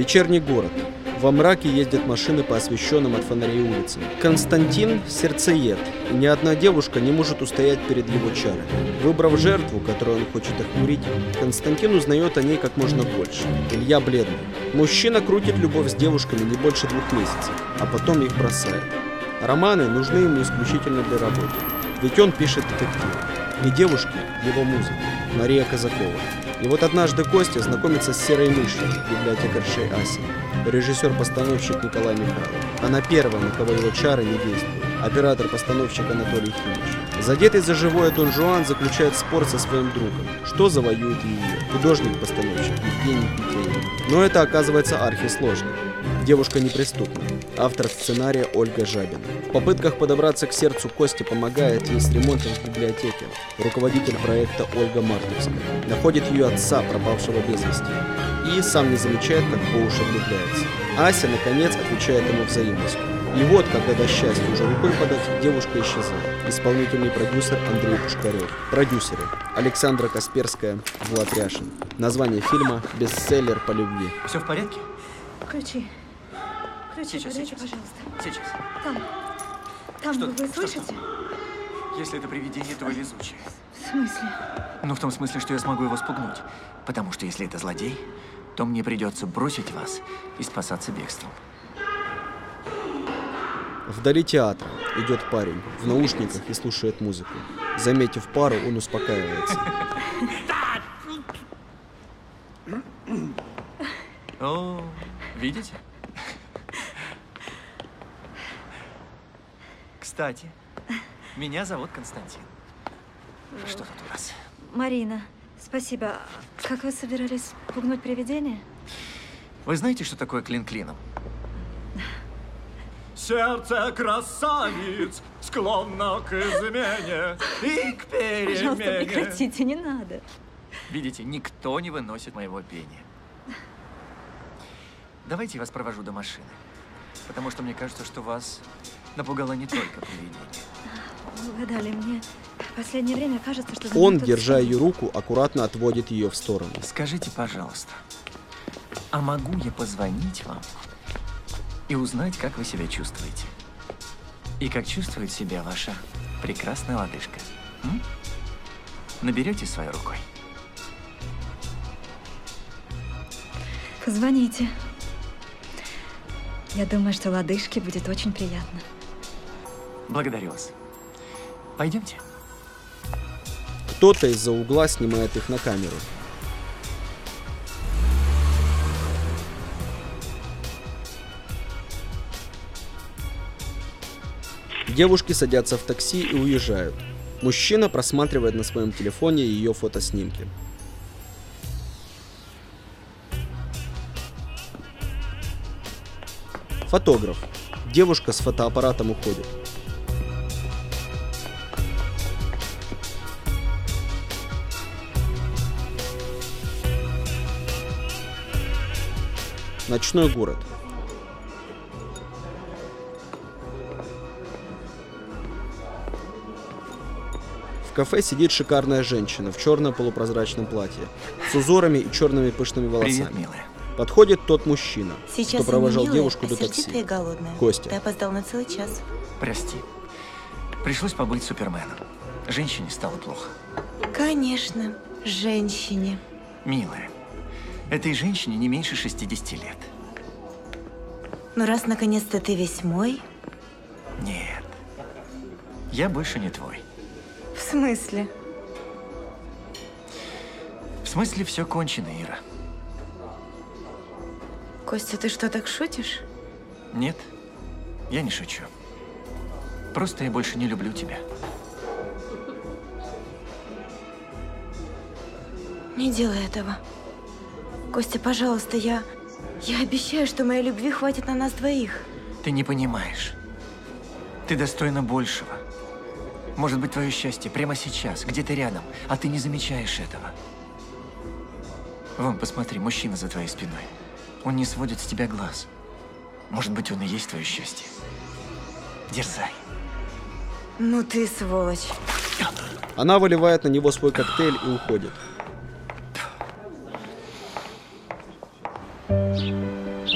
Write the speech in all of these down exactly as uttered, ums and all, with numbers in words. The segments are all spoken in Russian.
Вечерний город. Во мраке ездят машины по освещенным от фонарей улицам. Константин – сердцеед, и ни одна девушка не может устоять перед его чарами. Выбрав жертву, которую он хочет охмурить, Константин узнает о ней как можно больше. Илья бледный. Мужчина крутит любовь с девушками не больше двух месяцев, а потом их бросает. Романы нужны ему исключительно для работы, ведь он пишет детективы. И девушки – его музыка, Мария Казакова. И вот однажды Костя знакомится с серой мышью, библиотекаршей Асей. Режиссер-постановщик Николай Михайлов. Она первая, на кого его чары не действуют. Оператор-постановщик Анатолий Химич. Задетый за живое Дон Жуан заключает спор со своим другом. Что завоюет ее? Художник-постановщик Евгений Петейник. Но это оказывается архисложно. Девушка неприступна. Автор сценария Ольга Жабина. В попытках подобраться к сердцу Кости помогает ей с ремонтом в библиотеке. Руководитель проекта Ольга Мартовская. Находит ее отца, пропавшего без вести. И сам не замечает, как по уши влюбляется. Ася, наконец, отвечает ему взаимностью. И вот, когда до счастья уже рукой подать, девушка исчезает. Исполнительный продюсер Андрей Пушкарев. Продюсеры Александра Касперская, Влад Ряшин. Название фильма «Бестселлер по любви». Все в порядке? Ключи. Ключи, Сейчас, подайте, сейчас. пожалуйста. Сейчас. Там. Там, Что вы, там? вы Что слышите? Если это привидение, то везучее. В смысле? Ну, в том смысле, что я смогу его спугнуть. Потому что если это злодей, то мне придется бросить вас и спасаться бегством. Вдали театра идет парень в наушниках и слушает музыку. Заметив пару, он успокаивается. О, видите? Кстати, меня зовут Константин. Что тут у вас? Марина, спасибо. Как вы собирались пугнуть привидение? Вы знаете, что такое клин клином? Сердце красавиц склонно к измене и к Пожалуйста, перемене. прекратите, не надо. Видите, никто не выносит моего пения. Давайте я вас провожу до машины. Потому что мне кажется, что вас напугало не только привидение. Вы угадали, мне в последнее время кажется, что... Он, держа ее руку, аккуратно отводит ее в сторону. Скажите, пожалуйста, а могу я позвонить вам и узнать, как вы себя чувствуете? И как чувствует себя ваша прекрасная лодыжка? М? Наберете своей рукой? Позвоните. Я думаю, что лодыжке будет очень приятно. Благодарю вас. Пойдемте. Кто-то из-за угла снимает их на камеру. Девушки садятся в такси и уезжают. Мужчина просматривает на своем телефоне ее фотоснимки. Фотограф. Девушка с фотоаппаратом уходит. Ночной город. В кафе сидит шикарная женщина в черном полупрозрачном платье с узорами и черными пышными волосами. Привет, милая. Подходит тот мужчина, Сейчас что провожал я не милая, девушку а до сердитая такси. и голодная. Костя. Ты опоздал на целый час. Прости. Пришлось побыть суперменом. Женщине стало плохо. Конечно, женщине. Милая, этой женщине не меньше шестидесяти лет. Ну раз наконец-то ты весь мой. Нет. Я больше не твой. В смысле? В смысле, все кончено, Ира. Костя, ты что, так шутишь? Нет, я не шучу. Просто я больше не люблю тебя. Не делай этого. Костя, пожалуйста, я... Я обещаю, что моей любви хватит на нас двоих. Ты не понимаешь. Ты достойна большего. Может быть, твое счастье прямо сейчас, где-то рядом, а ты не замечаешь этого. Вон, посмотри, мужчина за твоей спиной. Он не сводит с тебя глаз. Может быть, он и есть твое счастье. Дерзай. Ну ты сволочь. Она выливает на него свой коктейль и уходит.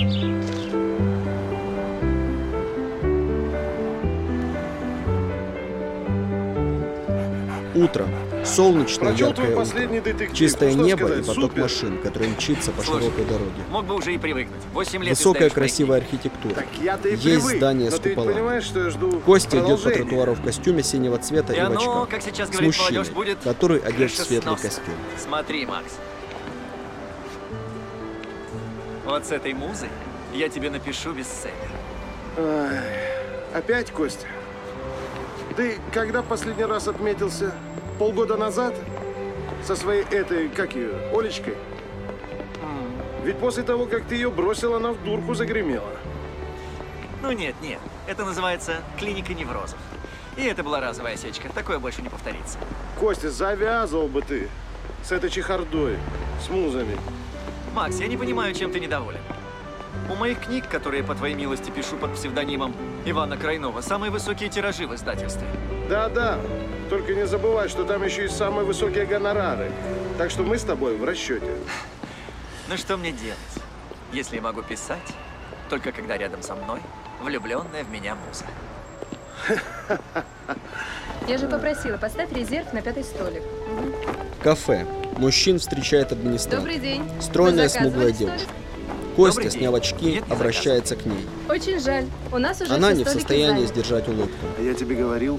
Утро. Солнечное, Прочел твой яркое последний утро. детектив. Чистое Что небо сказать? и поток Супер. машин, который мчится по Слушай, широкой дороге. Мог бы уже и привыкнуть. Восемь лет Высокая издаешь красивая книги. архитектура. Так я-то и Есть привык. здание Но с ты ведь куполами. понимаешь, что я жду Костя идет по продолжения. тротуару в костюме синего цвета И и в оно, очках. как сейчас С говорит молодежь, мужчиной, будет который одет в светлый крышесносно. костюм. Смотри, Макс. Вот с этой музой я тебе напишу бестселлер. Ай, опять, Костя? Ты когда последний раз отметился? Полгода назад? Со своей этой, как ее, Олечкой? Ведь после того, как ты ее бросил, она в дурку загремела. Ну нет, нет. Это называется клиника неврозов. И это была разовая осечка. Такое больше не повторится. Костя, завязывал бы ты с этой чехардой, с музами. Макс, я не понимаю, чем ты недоволен. У моих книг, которые, по твоей милости, пишу под псевдонимом Ивана Крайнова, самые высокие тиражи в издательстве. Да-да, только не забывай, что там еще и самые высокие гонорары. Так что мы с тобой в расчете. Ну что мне делать, если я могу писать, только когда рядом со мной влюбленная в меня муза? Я же попросила, поставь резерв на пятый столик. Кафе. Мужчин встречает администратор. Добрый день. Стройная, Вы заказывали смуглая столик? девушка. Костя, Добрый день. сняв очки, Нет, не обращается к ней. Очень жаль. У нас уже Она все не в столики состоянии заняты. сдержать улыбку. А я тебе говорил.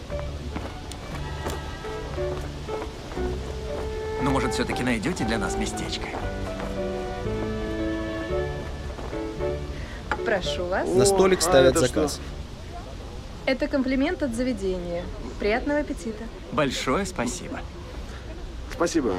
Ну, может, все-таки найдете для нас местечко? Прошу вас. На столик а ставят это заказ. что? Это комплимент от заведения. Приятного аппетита. Большое спасибо. Спасибо.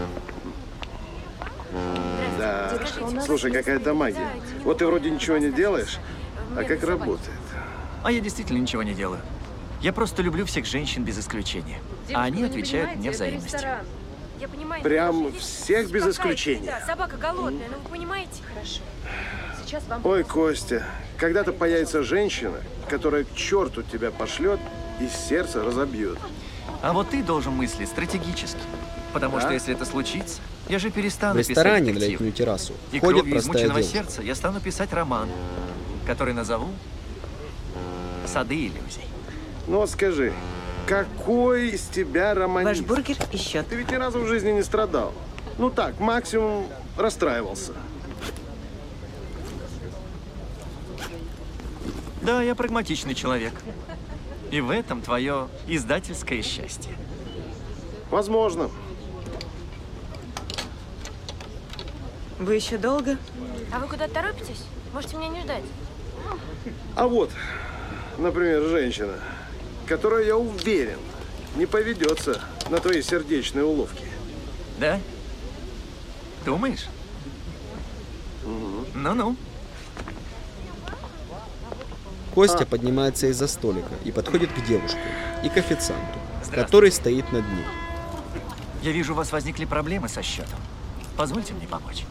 Да, слушай, какая-то магия. Вот ты вроде ничего не делаешь, а как работает? А я действительно ничего не делаю. Я просто люблю всех женщин без исключения. А они Девушка, вы не отвечают понимаете, мне это взаимностью. ресторан. Я понимаю. Прям ваши всех без успокаивайте. исключения. Да, собака голодная, ну вы понимаете? Хорошо. Сейчас вам... Ой, Костя, когда-то появится женщина, которая к черту тебя пошлет и сердце разобьет. А вот ты должен мыслить стратегически. Потому Да? что если это случится, я же перестану В ресторане писать на детективы. летнюю террасу И входит кровью простая измученного девушка. сердца я стану писать роман, который назову «Сады иллюзий». Ну вот скажи, какой из тебя романист? Ваш бургер и счет. Ты ведь ни разу в жизни не страдал. Ну так, максимум расстраивался. Да, я прагматичный человек. И в этом твое издательское счастье. Возможно. Вы еще долго? А вы куда торопитесь? Можете меня не ждать. А вот, например, женщина, которая, я уверен, не поведется на твои сердечные уловки. Да? Думаешь? Ну-ну. Костя поднимается из-за столика и подходит к девушке и к официанту, Здравствуйте. который стоит над ней. Я вижу, у вас возникли проблемы со счетом. Позвольте мне помочь.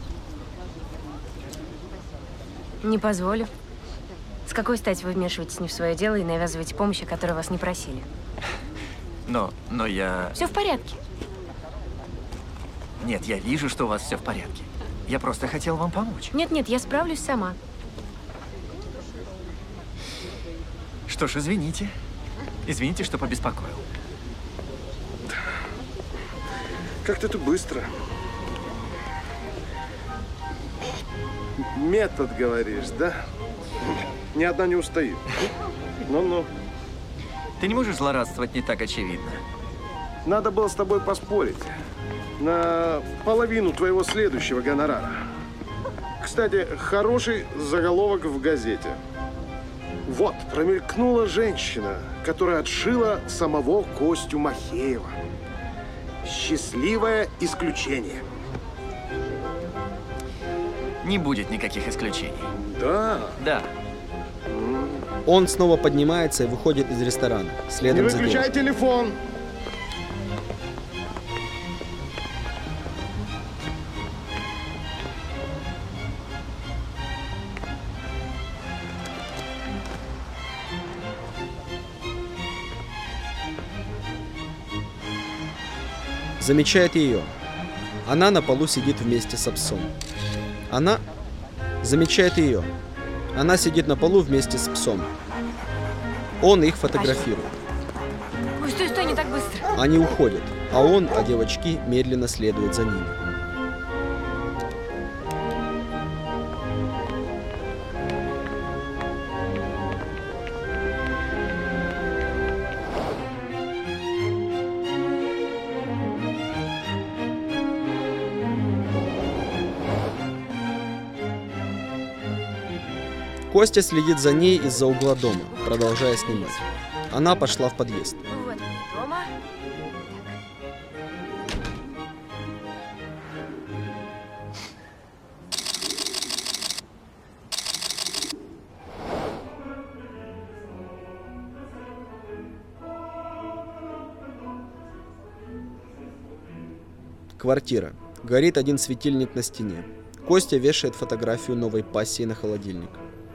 Не позволю. С какой стати вы вмешиваетесь не в свое дело и навязываете помощь, о которой вас не просили? Но, но я... Все в порядке. Нет, я вижу, что у вас все в порядке. Я просто хотел вам помочь. Нет-нет, я справлюсь сама. Что ж, извините. Извините, что побеспокоил. Как-то ты быстро. Метод, говоришь, да? Ни одна не устоит. Ну-ну. Ты не можешь злорадствовать не так очевидно. Надо было с тобой поспорить на половину твоего следующего гонорара. Кстати, хороший заголовок в газете. Вот, промелькнула женщина, которая отшила самого Костю Махеева. Счастливое исключение. Не будет никаких исключений. Да. Да. Он снова поднимается и выходит из ресторана, Не следом за выключай девушкой. телефон. Замечает ее. Она на полу сидит вместе с псом. Она замечает ее. Она сидит на полу вместе с псом. Он их фотографирует. Ой, стой, стой, не так быстро. быстро. Они уходят, а он, а девочки медленно следуют за ними. Костя следит за ней из-за угла дома, продолжая снимать. Она пошла в подъезд. Вот дома. Квартира. Горит один светильник на стене. Костя вешает фотографию новой пассии на холодильник.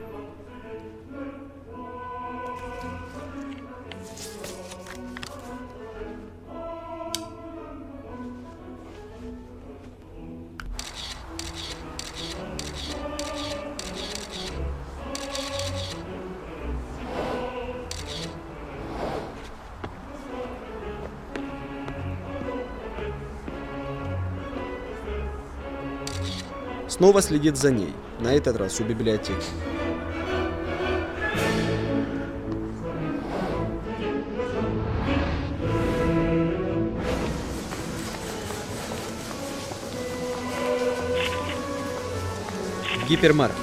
Снова следит за ней, на этот раз у библиотеки. В гипермаркете.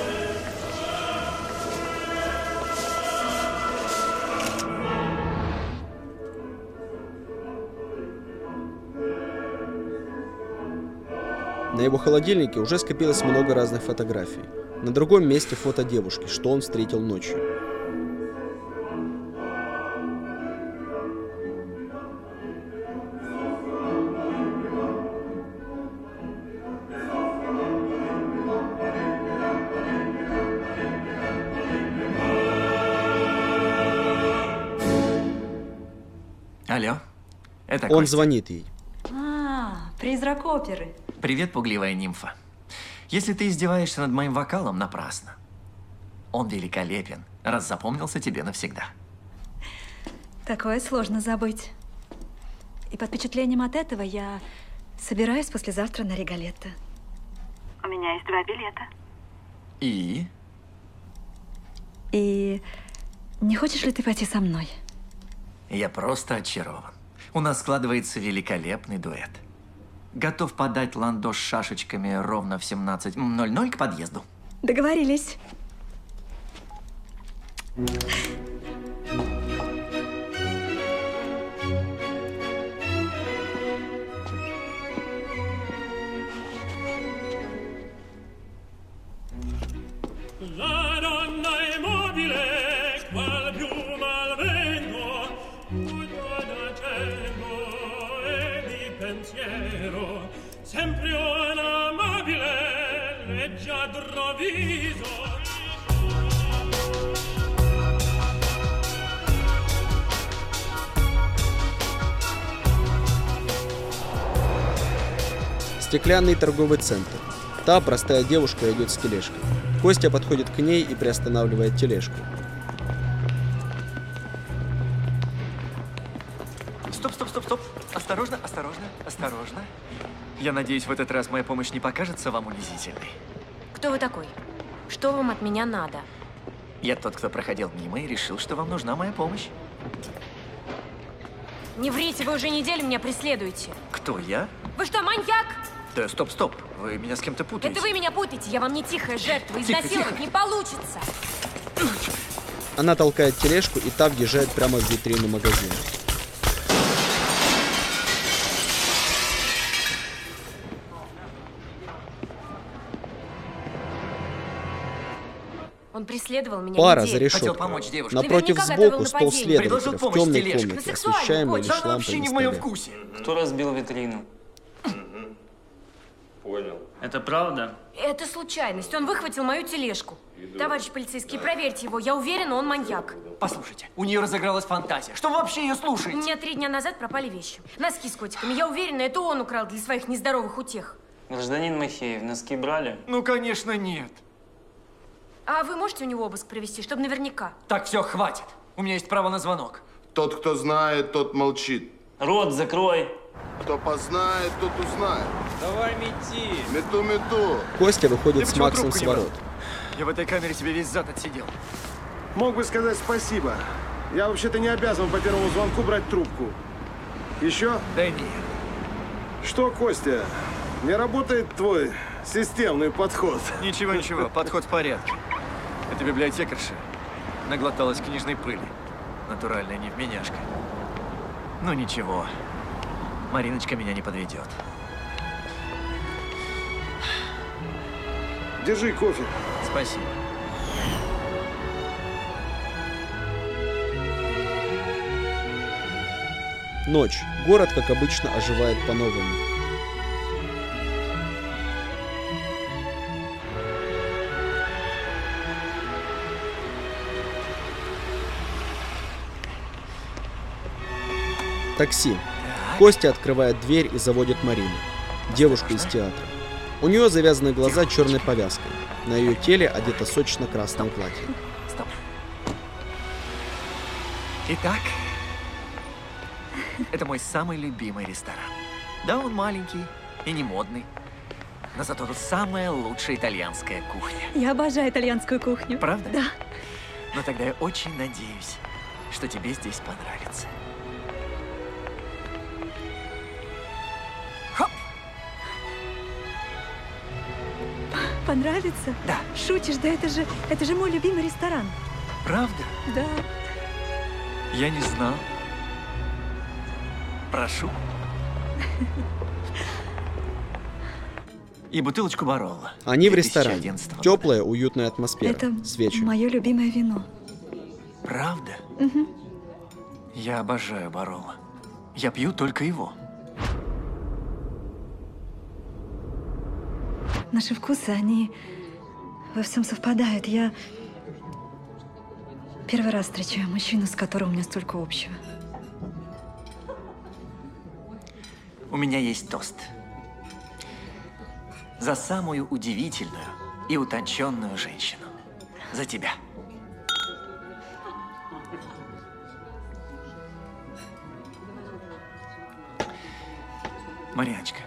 На его холодильнике уже скопилось много разных фотографий. На другом месте фото девушки, что он встретил ночью. Алло, это Он Костя. звонит ей. А, призрак оперы. Привет, пугливая нимфа. Если ты издеваешься над моим вокалом, напрасно. Он великолепен, раз запомнился тебе навсегда. Такое сложно забыть. И под впечатлением от этого я собираюсь послезавтра на Риголетто. У меня есть два билета. И? И не хочешь ли ты пойти со мной? Я просто очарован. У нас складывается великолепный дуэт. Готов подать ландо с шашечками ровно в семнадцать ноль ноль к подъезду. Договорились. La donna è mobile, qual piuma al vento, tutto d'accenno e di pensiero, sempre un amabile, leggiadro viso. Стеклянный торговый центр. Та простая девушка идет с тележкой. Костя подходит к ней и приостанавливает тележку. Стоп, стоп, стоп, стоп. Осторожно, осторожно, осторожно. Я надеюсь, в этот раз моя помощь не покажется вам унизительной. Кто вы такой? Что вам от меня надо? Я тот, кто проходил мимо и решил, что вам нужна моя помощь. Не врите, вы уже неделю меня преследуете. Кто я? Вы что, маньяк? Да, стоп, стоп. Вы меня с кем-то путаете. Это вы меня путаете, я вам не тихая жертва. Тихо, Изнасиловать тихо. не получится. Она толкает тележку, и та въезжает прямо в витрину магазина. Он преследовал меня Пара неделю. за Хотел решеткой. помочь девушке. Напротив Наверняка сбоку готовил стол нападение. Предложил следователя в помощь темной тележке. комнате, На сексуальной освещаемой лишь почве. Вообще лампами не в на моем столе. вкусе. Кто разбил витрину? Понял. Это правда? Это случайность. Он выхватил мою тележку. Товарищ полицейский, проверьте его. Я уверена, он маньяк. Послушайте, у нее разыгралась фантазия. Что вы вообще ее У слушаете? меня три дня назад пропали вещи. Носки с котиками. Я уверена, это он украл для своих нездоровых утех. Гражданин Махеев, носки брали? Ну, конечно, нет. А вы можете у него обыск провести, чтобы наверняка? Так, все, хватит. У меня есть право на звонок. Тот, кто знает, тот молчит. Рот закрой. Кто познает, тот узнает. Давай мети. Мету-мету. Костя выходит Ты с почему Максом трубку с не брал? ворот. Я в этой камере себе весь зад отсидел. Мог бы сказать спасибо. Я вообще-то не обязан по первому звонку брать трубку. Еще? Да нет. Что, Костя, не работает твой системный подход? Ничего, ничего, подход в порядке. Эта библиотекарша наглоталась книжной пыли. Натуральная невменяшка. Ну ничего, Мариночка меня не подведет. Держи кофе. Спасибо. Ночь. Город, как обычно, оживает по-новому. Такси. Костя открывает дверь и заводит Марину, девушку из театра. У нее завязаны глаза черной повязкой. На ее теле одето сочно-красное платье. Стоп. Итак, это мой самый любимый ресторан. Да, он маленький и не модный, но зато тут самая лучшая итальянская кухня. Я обожаю итальянскую кухню. Правда? Да. Но тогда я очень надеюсь, что тебе здесь понравится. Хоп! Понравится? Да. Шутишь? Да это же, это же мой любимый ресторан. Правда? Да. Я не знал. Прошу. И бутылочку Баролла. Они в две тысячи ресторане. одиннадцатого Теплая, уютная атмосфера. Это Свечи. мое любимое вино. Правда? Угу. Я обожаю Баролла. Я пью только его. Наши вкусы, они во всем совпадают. Я первый раз встречаю мужчину, с которым у меня столько общего. У меня есть тост. За самую удивительную и утонченную женщину. За тебя. Мариночка,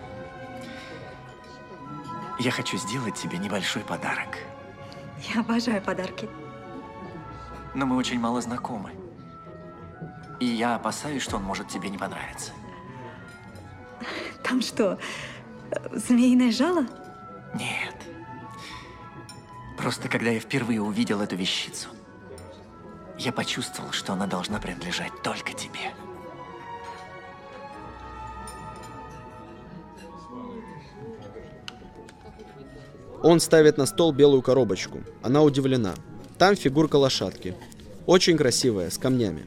я хочу сделать тебе небольшой подарок. Я обожаю подарки. Но мы очень мало знакомы. И я опасаюсь, что он может тебе не понравиться. Там что, змеиное жало? Нет. Просто когда я впервые увидел эту вещицу, я почувствовал, что она должна принадлежать только тебе. Он ставит на стол белую коробочку. Она удивлена. Там фигурка лошадки. Очень красивая, с камнями.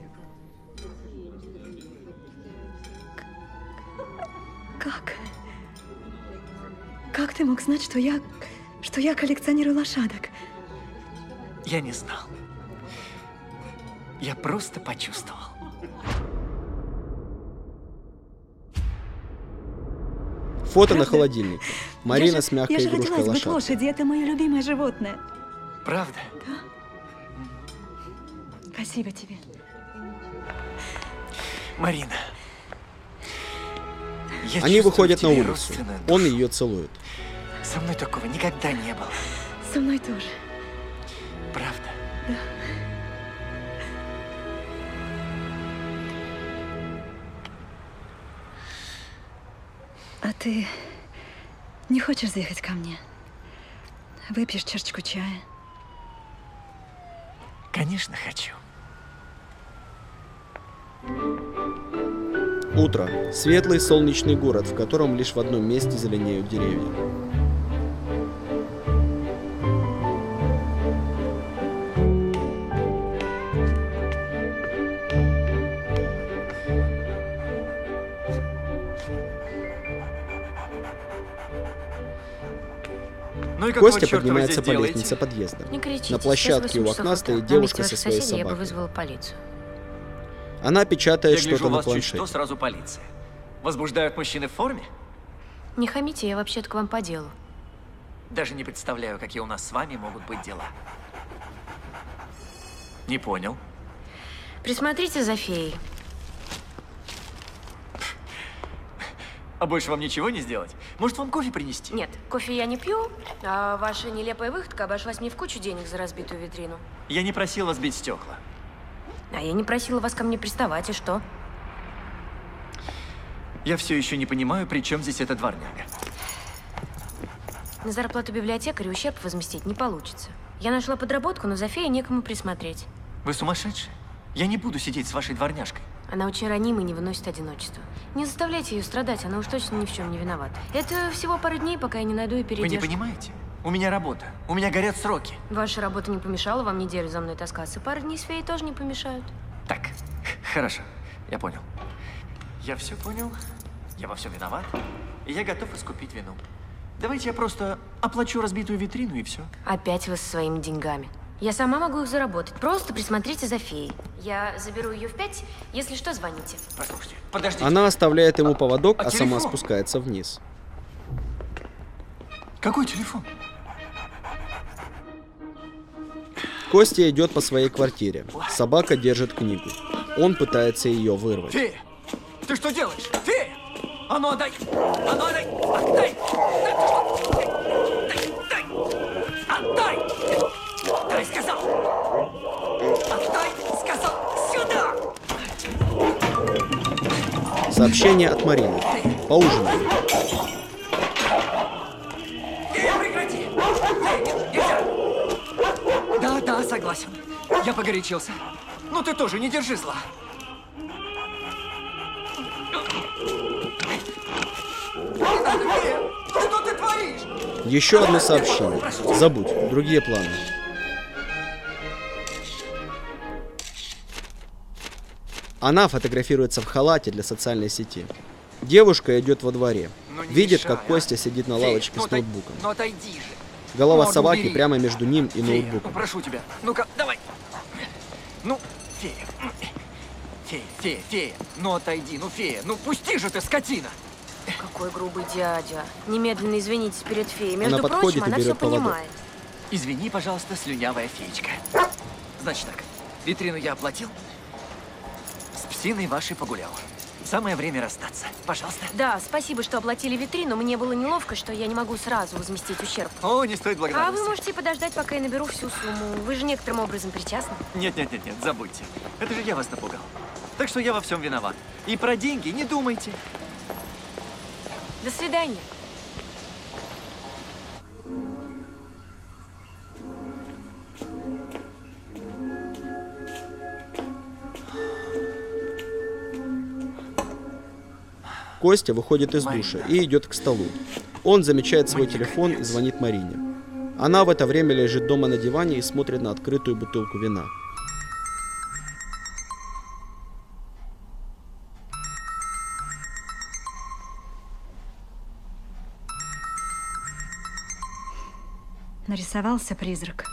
Как? Как ты мог знать, что я, что я коллекционирую лошадок? Я не знал. Я просто почувствовал. Фото Правда? на холодильнике. Марина я с же, мягкой я же игрушкой родилась быть лошадки. лошади, это мое любимое животное. Правда? Спасибо тебе. Марина. Я Они чувствую выходят в на тебе улицу. родственную Он душу. ее целует. Со мной такого никогда не было. Со мной тоже. Правда? Да. А ты не хочешь заехать ко мне? Выпьешь чашечку чая? Конечно, хочу. Утро. Светлый солнечный город, в котором лишь в одном месте зеленеют деревья. Ну и какого Костя черта вы поднимается здесь по делаете? лестнице подъезда. Не кричите, На сейчас площадке у восемь часов окна утра. стоит На девушка месте со ваших своей соседей я бы собакой. вызвала полицию. Она печатает Я гляжу, что-то у на вас чуть планшете. что, сразу полиция. Возбуждают мужчины в форме? Не хамите, я вообще-то к вам по делу. Даже не представляю, какие у нас с вами могут быть дела. Не понял. Присмотрите за феей. А больше вам ничего не сделать? Может, вам кофе принести? Нет, кофе я не пью, а ваша нелепая выходка обошлась мне в кучу денег за разбитую витрину. Я не просил вас бить стекла. А я не просила вас ко мне приставать, и что? Я все еще не понимаю, при чем здесь эта дворняга. На зарплату библиотекаря ущерб возместить не получится. Я нашла подработку, но за феей некому присмотреть. Вы сумасшедшие? Я не буду сидеть с вашей дворняжкой. Она очень ранима и не выносит одиночества. Не заставляйте ее страдать, она уж точно ни в чем не виновата. Это всего пару дней, пока я не найду и передержку. Вы не понимаете? У меня работа. У меня горят сроки. Ваша работа не помешала вам неделю за мной таскаться. Пару дней с феей тоже не помешают. Так, хорошо. Я понял. Я все понял. Я во всем виноват. И я готов искупить вину. Давайте я просто оплачу разбитую витрину и все. Опять вы со своими деньгами. Я сама могу их заработать. Просто присмотрите за феей. Я заберу ее в пять. Если что, звоните. Послушайте, подождите. Она оставляет ему поводок, а, а, а сама телефон? спускается вниз. Какой телефон? Костя идет по своей квартире. Собака держит книгу. Он пытается ее вырвать. Фея! Ты что делаешь? Фея! А ну отдай! А ну отдай! Отдай! Дай! Отдай! Отдай, сказал! Отдай, сказал! Сюда! Сообщение от Марины. Поужинаем. Фея, прекрати! Фея, нельзя! Да, да, согласен. Я погорячился. Но ты тоже не держи зла. Что ты творишь? Еще одно сообщение. Забудь. Другие планы. Она фотографируется в халате для социальной сети. Девушка идет во дворе. Видит, как Костя сидит на лавочке с ноутбуком. Ну отойди же. Голова Ну, собаки убери. прямо между ним и Фея, ноутбуком. ну, прошу тебя. Ну-ка, давай. Ну, фея. Фея, фея, фея. Ну отойди, ну фея. Ну пусти же ты, скотина. Какой грубый дядя. Немедленно извинитесь перед феей. Между Она подходит прочим, и она берет все поводок. понимает. Извини, пожалуйста, слюнявая феечка. Значит так, витрину я оплатил. С псиной вашей погулял. Самое время расстаться. Пожалуйста. Да, спасибо, что оплатили витрину. Мне было неловко, что я не могу сразу возместить ущерб. О, не стоит А благодарности. вы можете подождать, пока я наберу всю сумму. Вы же некоторым образом причастны. Нет, нет, нет, нет, забудьте. Это же я вас напугал. Так что я во всем виноват. И про деньги не думайте. До свидания. Костя выходит из душа и идет к столу. Он замечает свой телефон и звонит Марине. Она в это время лежит дома на диване и смотрит на открытую бутылку вина. Нарисовался призрак.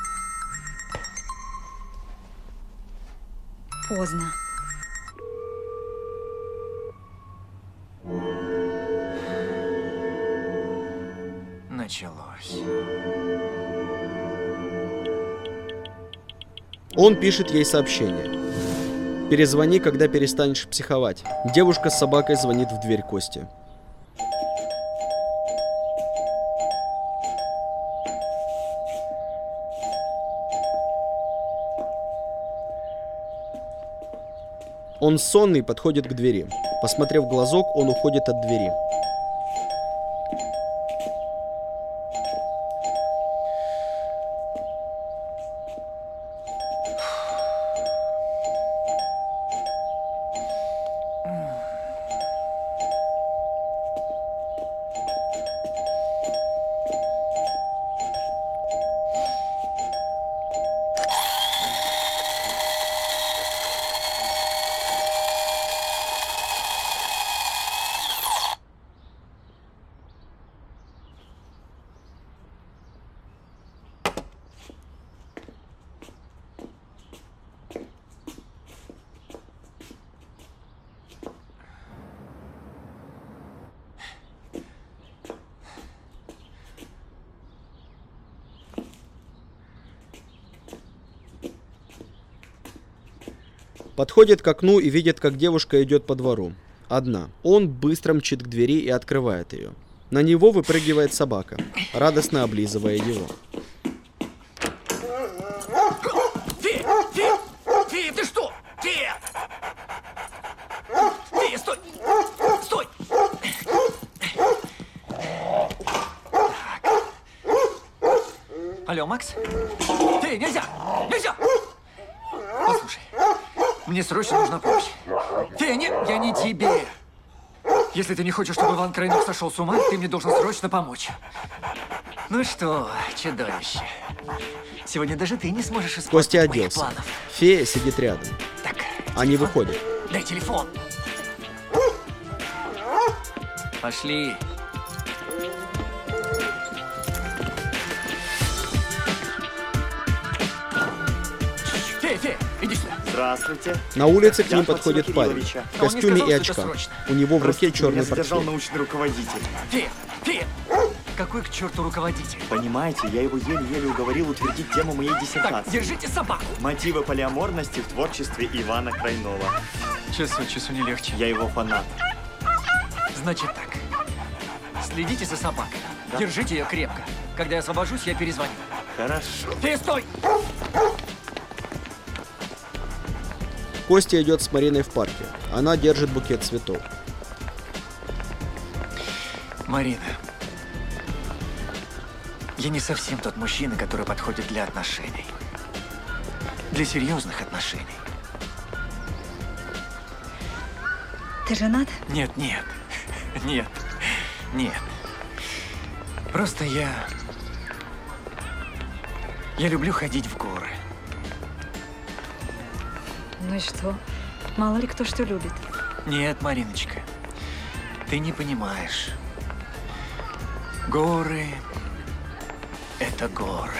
Поздно. Началось. Он пишет ей сообщение. «Перезвони, когда перестанешь психовать». Девушка с собакой звонит в дверь Кости. Он сонный подходит к двери. Посмотрев в глазок, он уходит от двери. Подходит к окну и видит, как девушка идет по двору. Одна. Он быстро мчит к двери и открывает ее. На него выпрыгивает собака, радостно облизывая его. Фея! Фея! Фея, ты что? Фея! Фея, стой! Стой! Так. Алло, Макс? Фея, нельзя! Нельзя! Послушай, мне срочно нужна помощь. Фея, нет, я не тебе. Если ты не хочешь, чтобы Иван Крайнов сошел с ума, ты мне должен срочно помочь. Ну что, чудовище. Сегодня даже ты не сможешь исполнить Костя моих оделся. планов. Фея сидит рядом. Так, Они телефон. выходят. Дай телефон. Пошли. Фея, Фея, иди сюда. Здравствуйте. На улице к Я ним от подходит Максима парень Кирилловича. в Но он не костюме сказал, и что это очках. срочно. У него в руке Простите, черный меня задержал портфель. научный руководитель. Фея, Фея, какой к черту руководитель? Понимаете, я его еле-еле уговорил утвердить тему моей Так, диссертации. держите собаку. Мотивы полиаморности в творчестве Ивана Крайнова. Час от часу не легче. Я его фанат. Значит так. Следите за собакой. Да. Держите ее крепко. Когда я освобожусь, я перезвоню. Хорошо. Ты стой! Костя идет с Мариной в парке. Она держит букет цветов. Марина, я не совсем тот мужчина, который подходит для отношений. Для серьезных отношений. Ты женат? Нет, нет. Нет. Нет. Просто я... Я люблю ходить в горы. Ну и что? Мало ли кто что любит. Нет, Мариночка, ты не понимаешь. Горы – это горы.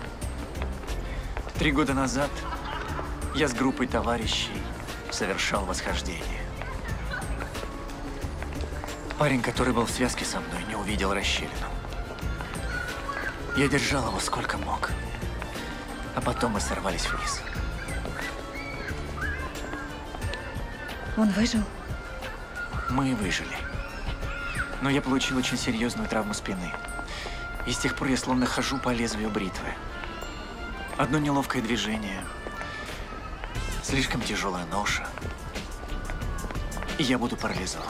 Три года назад я с группой товарищей совершал восхождение. Парень, который был в связке со мной, не увидел расщелину. Я держал его сколько мог, а потом мы сорвались вниз. Он выжил? Мы выжили. Но я получил очень серьезную травму спины. И с тех пор я словно хожу по лезвию бритвы. Одно неловкое движение, слишком тяжелая ноша, и я буду парализован.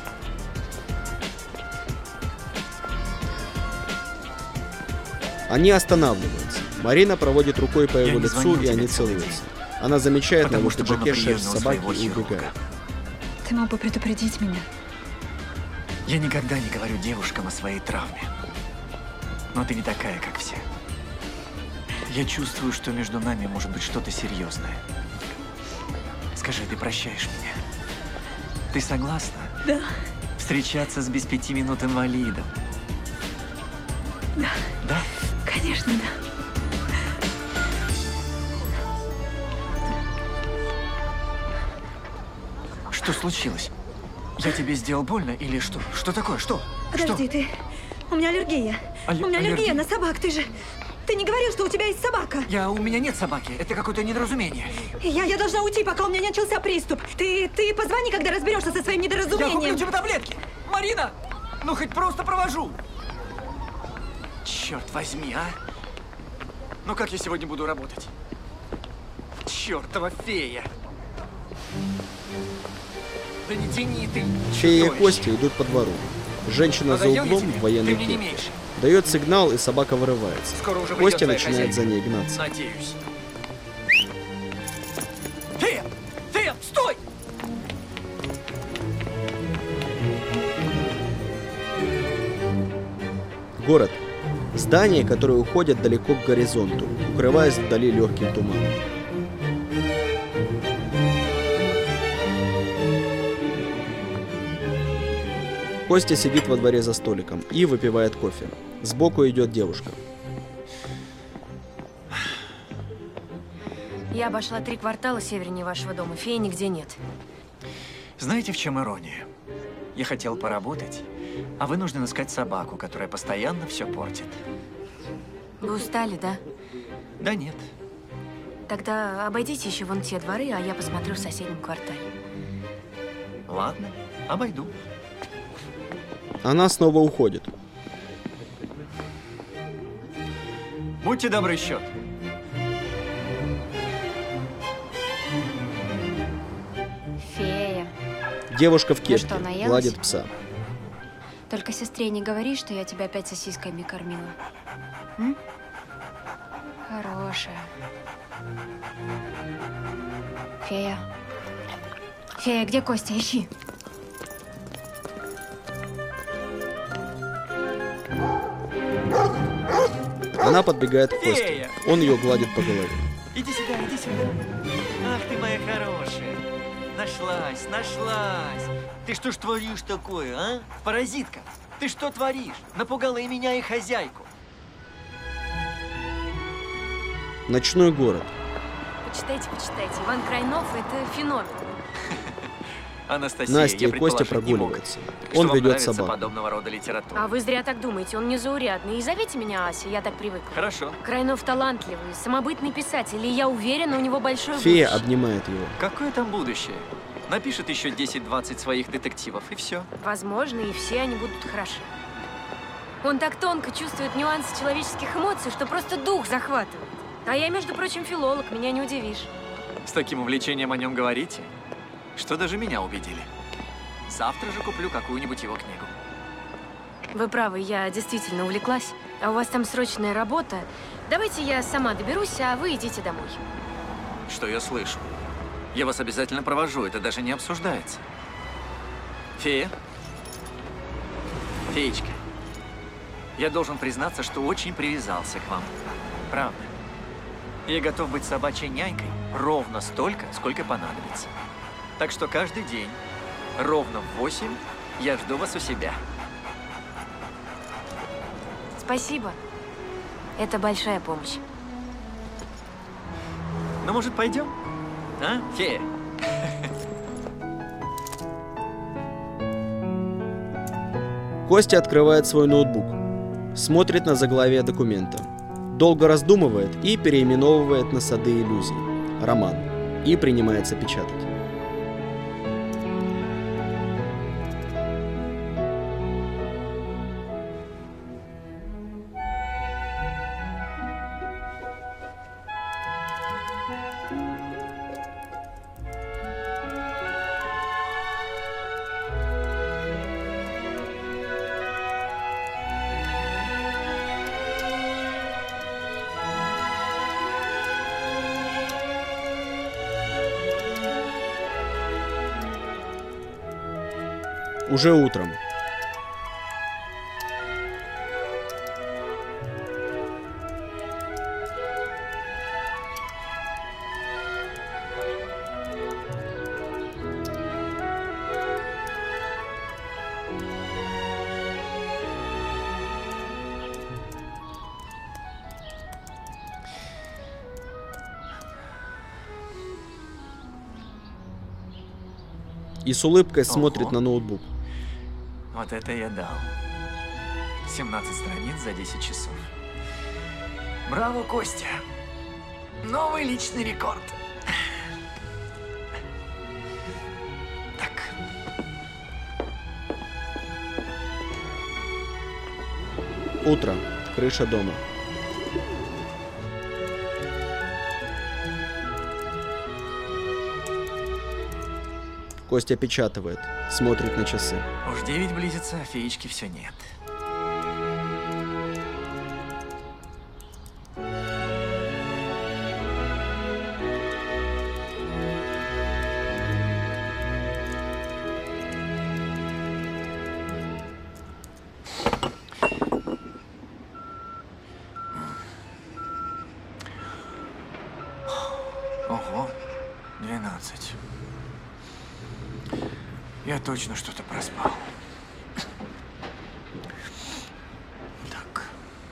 Они останавливаются. Марина проводит рукой по Я его не лицу, звоню и тебе они целый целуются. день. Она замечает на его Потому что был на пиджаке приеме шерсть у собаки своего и хирурга. убегает. Ты мог бы предупредить меня. Я никогда не говорю девушкам о своей травме. Но ты не такая, как все. Я чувствую, что между нами может быть что-то серьезное. Скажи, ты прощаешь меня? Ты согласна? Да. Встречаться с без пяти минут инвалидом? Да. Да? Конечно, да. Что случилось? Я тебе сделал больно или что? Что такое? Что? Подожди, Что? ты... У меня аллергия. Алле- У меня аллергия аллергия? на собак. Ты же... Ты не говорил, что у тебя есть собака. Я... У меня нет собаки. Это какое-то недоразумение. Я, я должна уйти, пока у меня не начался приступ. Ты, ты позвони, когда разберешься со своим Я недоразумением. куплю тебе таблетки! Марина! Ну, хоть просто провожу! Черт возьми, а! Ну, как я сегодня буду работать? Чертова фея! Да не тяни ты, Фея и чудовище. Костя идут по двору. Женщина за Надоел я углом тебе? в военной Ты мне не куртке. имеешь. Дает сигнал, и собака вырывается. Скоро уже придет Костя твоя начинает хозяйка. за ней гнаться. Надеюсь. Фея! Фея, стой! Город. Здания, которые уходят далеко к горизонту, укрываясь вдали легким туманом. Костя сидит во дворе за столиком и выпивает кофе. Сбоку идет девушка. Я обошла три квартала севернее вашего дома. Феи нигде нет. Знаете, в чем ирония? Я хотел поработать, а вынужден искать собаку, которая постоянно все портит. Вы устали, да? Да нет. Тогда обойдите еще вон те дворы, а я посмотрю в соседнем квартале. Ладно. Обойду. Она снова уходит. Будьте добры, счет. Фея. Девушка в Ну кепке что, наелась? гладит пса. Только сестре не говори, что я тебя опять сосисками кормила. М? Хорошая. Фея. Фея, где Костя? Ищи. Она подбегает к Косте. Фея! Он ее гладит по голове. Иди сюда, иди сюда. Ах ты моя хорошая. Нашлась, нашлась. Ты что ж творишь такое, а? Паразитка. Ты что творишь? Напугала и меня, и хозяйку. Ночной город. Почитайте, почитайте. Иван Крайнов – это феномен. Анастасия, Настя я и Костя предположить не мог, прогуливаются. что Он вам ведет нравится собаку. подобного рода литература. А вы зря так думаете, он незаурядный. И зовите меня Ася, я так привыкла. Хорошо. Крайнов талантливый, самобытный писатель, и я уверена, у него большое Фея будущее. обнимает его. Какое там будущее? Напишет еще десять-двадцать своих детективов, и все. Возможно, и все они будут хороши. Он так тонко чувствует нюансы человеческих эмоций, что просто дух захватывает. А я, между прочим, филолог, меня не удивишь. С таким увлечением о нем говорите, что даже меня убедили. Завтра же куплю какую-нибудь его книгу. Вы правы, я действительно увлеклась. А у вас там срочная работа. Давайте я сама доберусь, а вы идите домой. Что я слышу? Я вас обязательно провожу, это даже не обсуждается. Фея? Феечка, я должен признаться, что очень привязался к вам. Правда. Я готов быть собачьей нянькой ровно столько, сколько понадобится. Так что каждый день, ровно в восемь, я жду вас у себя. Спасибо. Это большая помощь. Ну, может, пойдем? А, фея? Костя открывает свой ноутбук. Смотрит на заглавие документа. Долго раздумывает и переименовывает на «Сады иллюзий». Роман. И принимается печатать. Уже утром. И с улыбкой смотрит Ого. на ноутбук. Вот это я дал. семнадцать страниц за десять часов. Браво, Костя! Новый личный рекорд. Так. Утро. Крыша дома. Костя печатывает, смотрит на часы. Уж девять близится, а феечки все нет. Ого, двенадцать. Я точно что-то проспал. Так.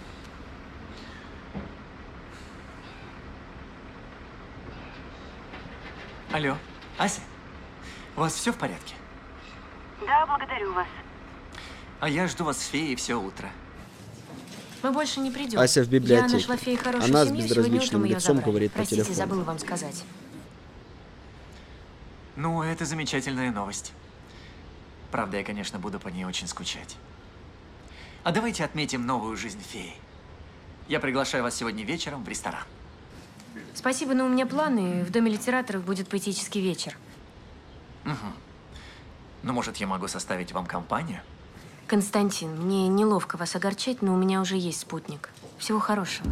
Алло, Ася, у вас все в порядке? Да, благодарю вас. А я жду вас с феей все утро. Мы больше не придем. Ася в библиотеке. Я нашла феи хорошую Она с семью, безразличным сегодня утром ее лицом забрали. говорит по Простите, телефону. забыла вам сказать. Ну, это замечательная новость. Правда, я, конечно, буду по ней очень скучать. А давайте отметим новую жизнь феи. Я приглашаю вас сегодня вечером в ресторан. Спасибо, но у меня планы. В Доме литераторов будет поэтический вечер. Угу. Ну, может, я могу составить вам компанию? Константин, мне неловко вас огорчать, но у меня уже есть спутник. Всего хорошего.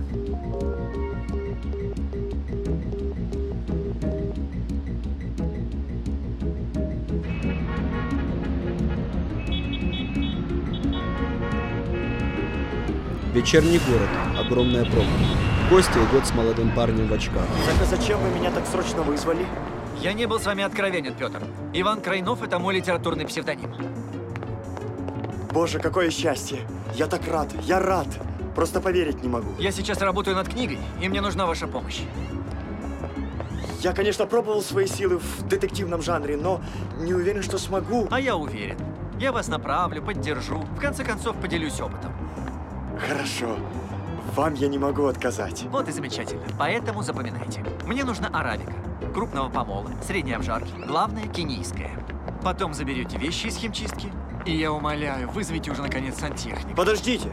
Вечерний город. Огромная пробка. Костя идет с молодым парнем в очках. Так а зачем вы меня так срочно вызвали? Я не был с вами откровенен, Петр. Иван Крайнов – это мой литературный псевдоним. Боже, какое счастье! Я так рад, я рад! Просто поверить не могу. Я сейчас работаю над книгой, и мне нужна ваша помощь. Я, конечно, пробовал свои силы в детективном жанре, но не уверен, что смогу. А я уверен. Я вас направлю, поддержу. В конце концов, поделюсь опытом. Хорошо. Вам я не могу отказать. Вот и замечательно. Поэтому запоминайте. Мне нужна арабика. Крупного помола, средней обжарки. Главное, кенийская. Потом заберете вещи из химчистки. И я умоляю, вызовите уже, наконец, сантехника. Подождите!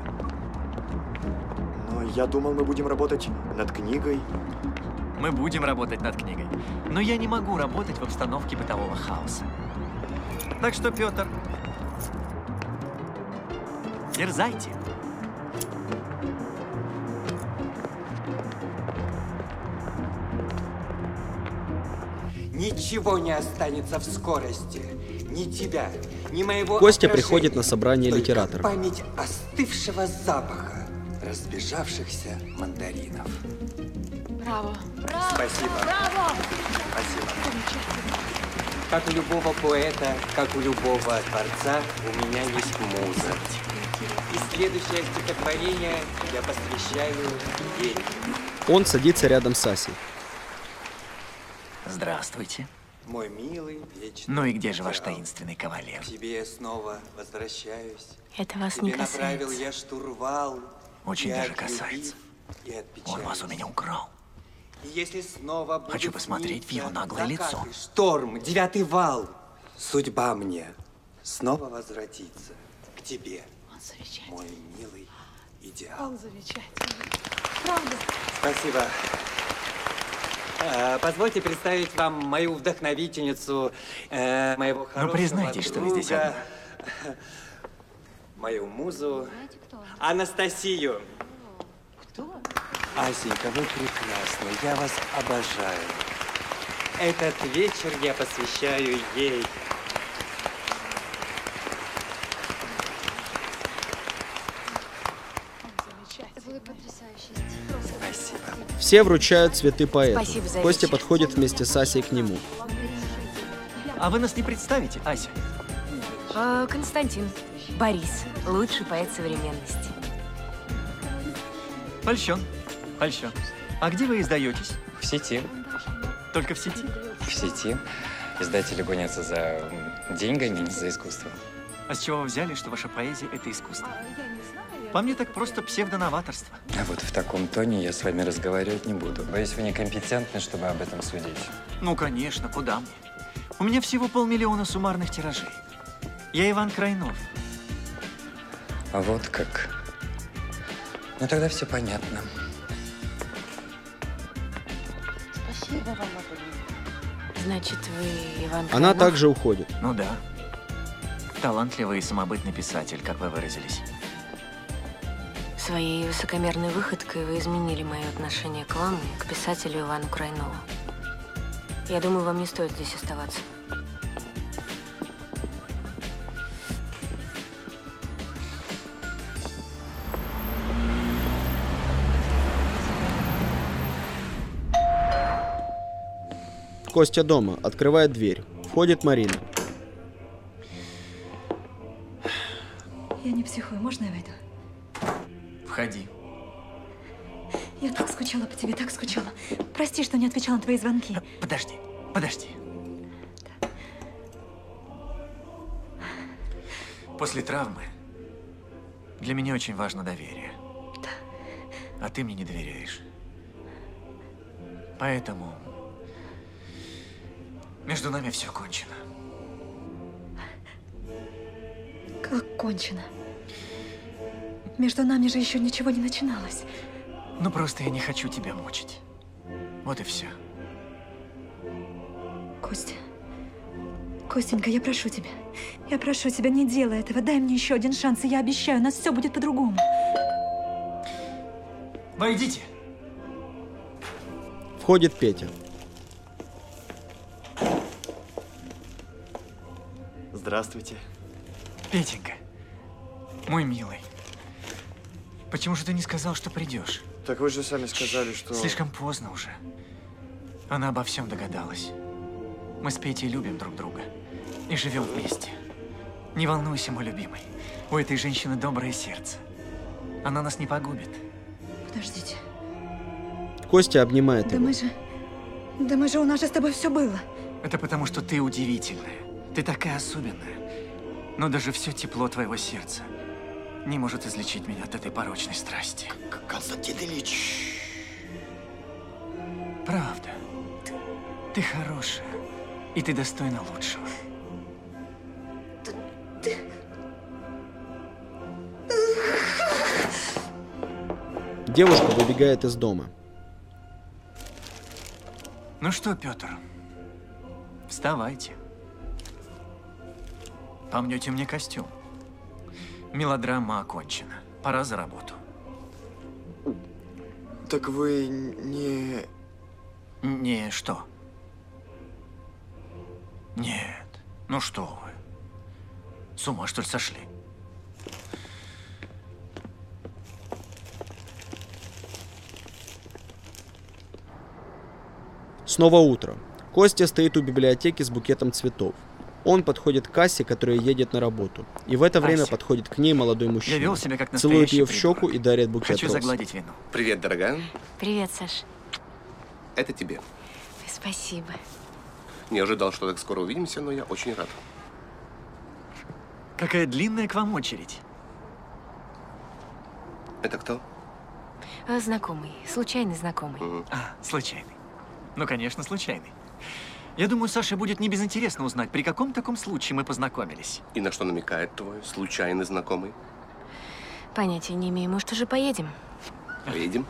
Но я думал, мы будем работать над книгой. Мы будем работать над книгой. Но я не могу работать в обстановке бытового хаоса. Так что, Петр, дерзайте. Ничего не останется в скорости. Ни тебя, ни моего Костя отражения. приходит на собрание Только литераторов. память остывшего запаха разбежавшихся мандаринов. Браво! Браво! Спасибо. Браво! Спасибо. Как у любого поэта, как у любого творца, у меня есть муза. И следующее стихотворение я посвящаю ей. Он садится рядом с Асей. Здравствуйте. Мой милый, вечный. Ну и где же ваш таинственный кавалер? К тебе я снова возвращаюсь. Это вас Тебе не касается. направил я штурвал. Очень и даже от любви, касается. и от печали. Он вас у меня украл. И если снова будет Хочу посмотреть в его наглое закаты, лицо. Шторм, девятый вал. Судьба мне снова возвратиться к тебе. Он замечательный. Мой милый идеал. Он замечательный. Правда? Спасибо. А, позвольте представить вам мою вдохновительницу, э, моего хорошего Ну, признайтесь, что вы здесь друга, мою музу, Анастасию. Кто? Асенька, вы прекрасны, я вас обожаю. Этот вечер я посвящаю ей. Вы потрясающий. Спасибо. Все вручают цветы поэту. Спасибо за Костя вечер. подходит вместе с Асей к нему. А вы нас не представите, Ася? А, Константин. Борис. Лучший поэт современности. Польщен. Польщен. А где вы издаетесь? В сети. Только в сети? В сети. Издатели гонятся за деньгами, не за искусством. А с чего вы взяли, что ваша поэзия – это искусство? По мне так просто псевдоноваторство. А вот в таком тоне я с вами разговаривать не буду. Боюсь, вы некомпетентны, чтобы об этом судить. Ну, конечно, куда мне? У меня всего полмиллиона суммарных тиражей. Я Иван Крайнов. А вот как. Ну, тогда все понятно. Спасибо вам, Значит, вы Иван Она Крайнов? также уходит. Ну да. Талантливый и самобытный писатель, как вы выразились. Своей высокомерной выходкой вы изменили мое отношение к вам и к писателю Ивану Крайнову. Я думаю, вам не стоит здесь оставаться. Костя дома. Открывает дверь. Входит Марина. Я не психую, можно я войду? Входи. Я так скучала по тебе, так скучала. Прости, что не отвечала на твои звонки. Подожди, подожди. После травмы для меня очень важно доверие. А ты мне не доверяешь. Поэтому между нами все кончено. Как кончено. Между нами же еще ничего не начиналось. Ну, просто я не хочу тебя мучить. Вот и все. Костя. Костенька, я прошу тебя. Я прошу тебя, не делай этого. Дай мне еще один шанс, и я обещаю, у нас все будет по-другому. Войдите. Входит Петя. Здравствуйте. Петенька, мой милый. Почему же ты не сказал, что придешь? Так вы же сами сказали, что... Слишком поздно уже. Она обо всем догадалась. Мы с Петей любим друг друга и живем вместе. Не волнуйся, мой любимый. У этой женщины доброе сердце. Она нас не погубит. Подождите. Костя обнимает Да его. мы же... Да мы же, у нас же с тобой все было. Это потому, что ты удивительная. Ты такая особенная. Но даже все тепло твоего сердца не может излечить меня от этой порочной страсти. Константин Ильич. Правда. Ты хорошая. И ты достойна лучшего. Девушка выбегает из дома. Ну что, Петр, вставайте. Помнете мне костюм. Мелодрама окончена. Пора за работу. Так вы не... Не что? Нет. Ну что вы? С ума, что ли, сошли? Снова утро. Костя стоит у библиотеки с букетом цветов. Он подходит к кассе, которая едет на работу. И в это время Ася. подходит к ней молодой мужчина. Я вел себя как Целует настоящий ее в придурок. щеку и дарит букет Хочу роз. загладить вину. Привет, дорогая. Привет, Саш. Это тебе. Спасибо. Не ожидал, что так скоро увидимся, но я очень рад. Какая длинная к вам очередь. Это кто? А, знакомый. Случайный знакомый. А, случайный. Ну, конечно, случайный. Я думаю, Саше будет не безинтересно узнать, при каком таком случае мы познакомились. И на что намекает твой случайный знакомый? Понятия не имею. Может, уже поедем? Поедем.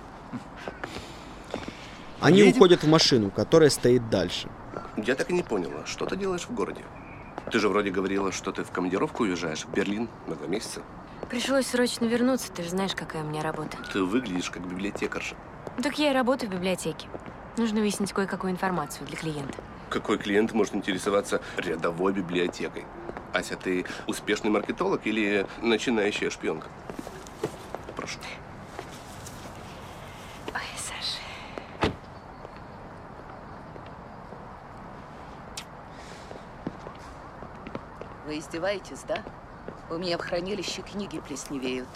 Они Едем? уходят в машину, которая стоит дальше. Я так и не поняла, что ты делаешь в городе? Ты же вроде говорила, что ты в командировку уезжаешь в Берлин на два месяца. Пришлось срочно вернуться. Ты же знаешь, какая у меня работа. Ты выглядишь как библиотекарша. Так я и работаю в библиотеке. Нужно выяснить кое-какую информацию для клиента. Какой клиент может интересоваться рядовой библиотекой? Ася, ты успешный маркетолог или начинающая шпионка? Прошу. Ой, Саша. Вы издеваетесь, да? У меня в хранилище книги плесневеют.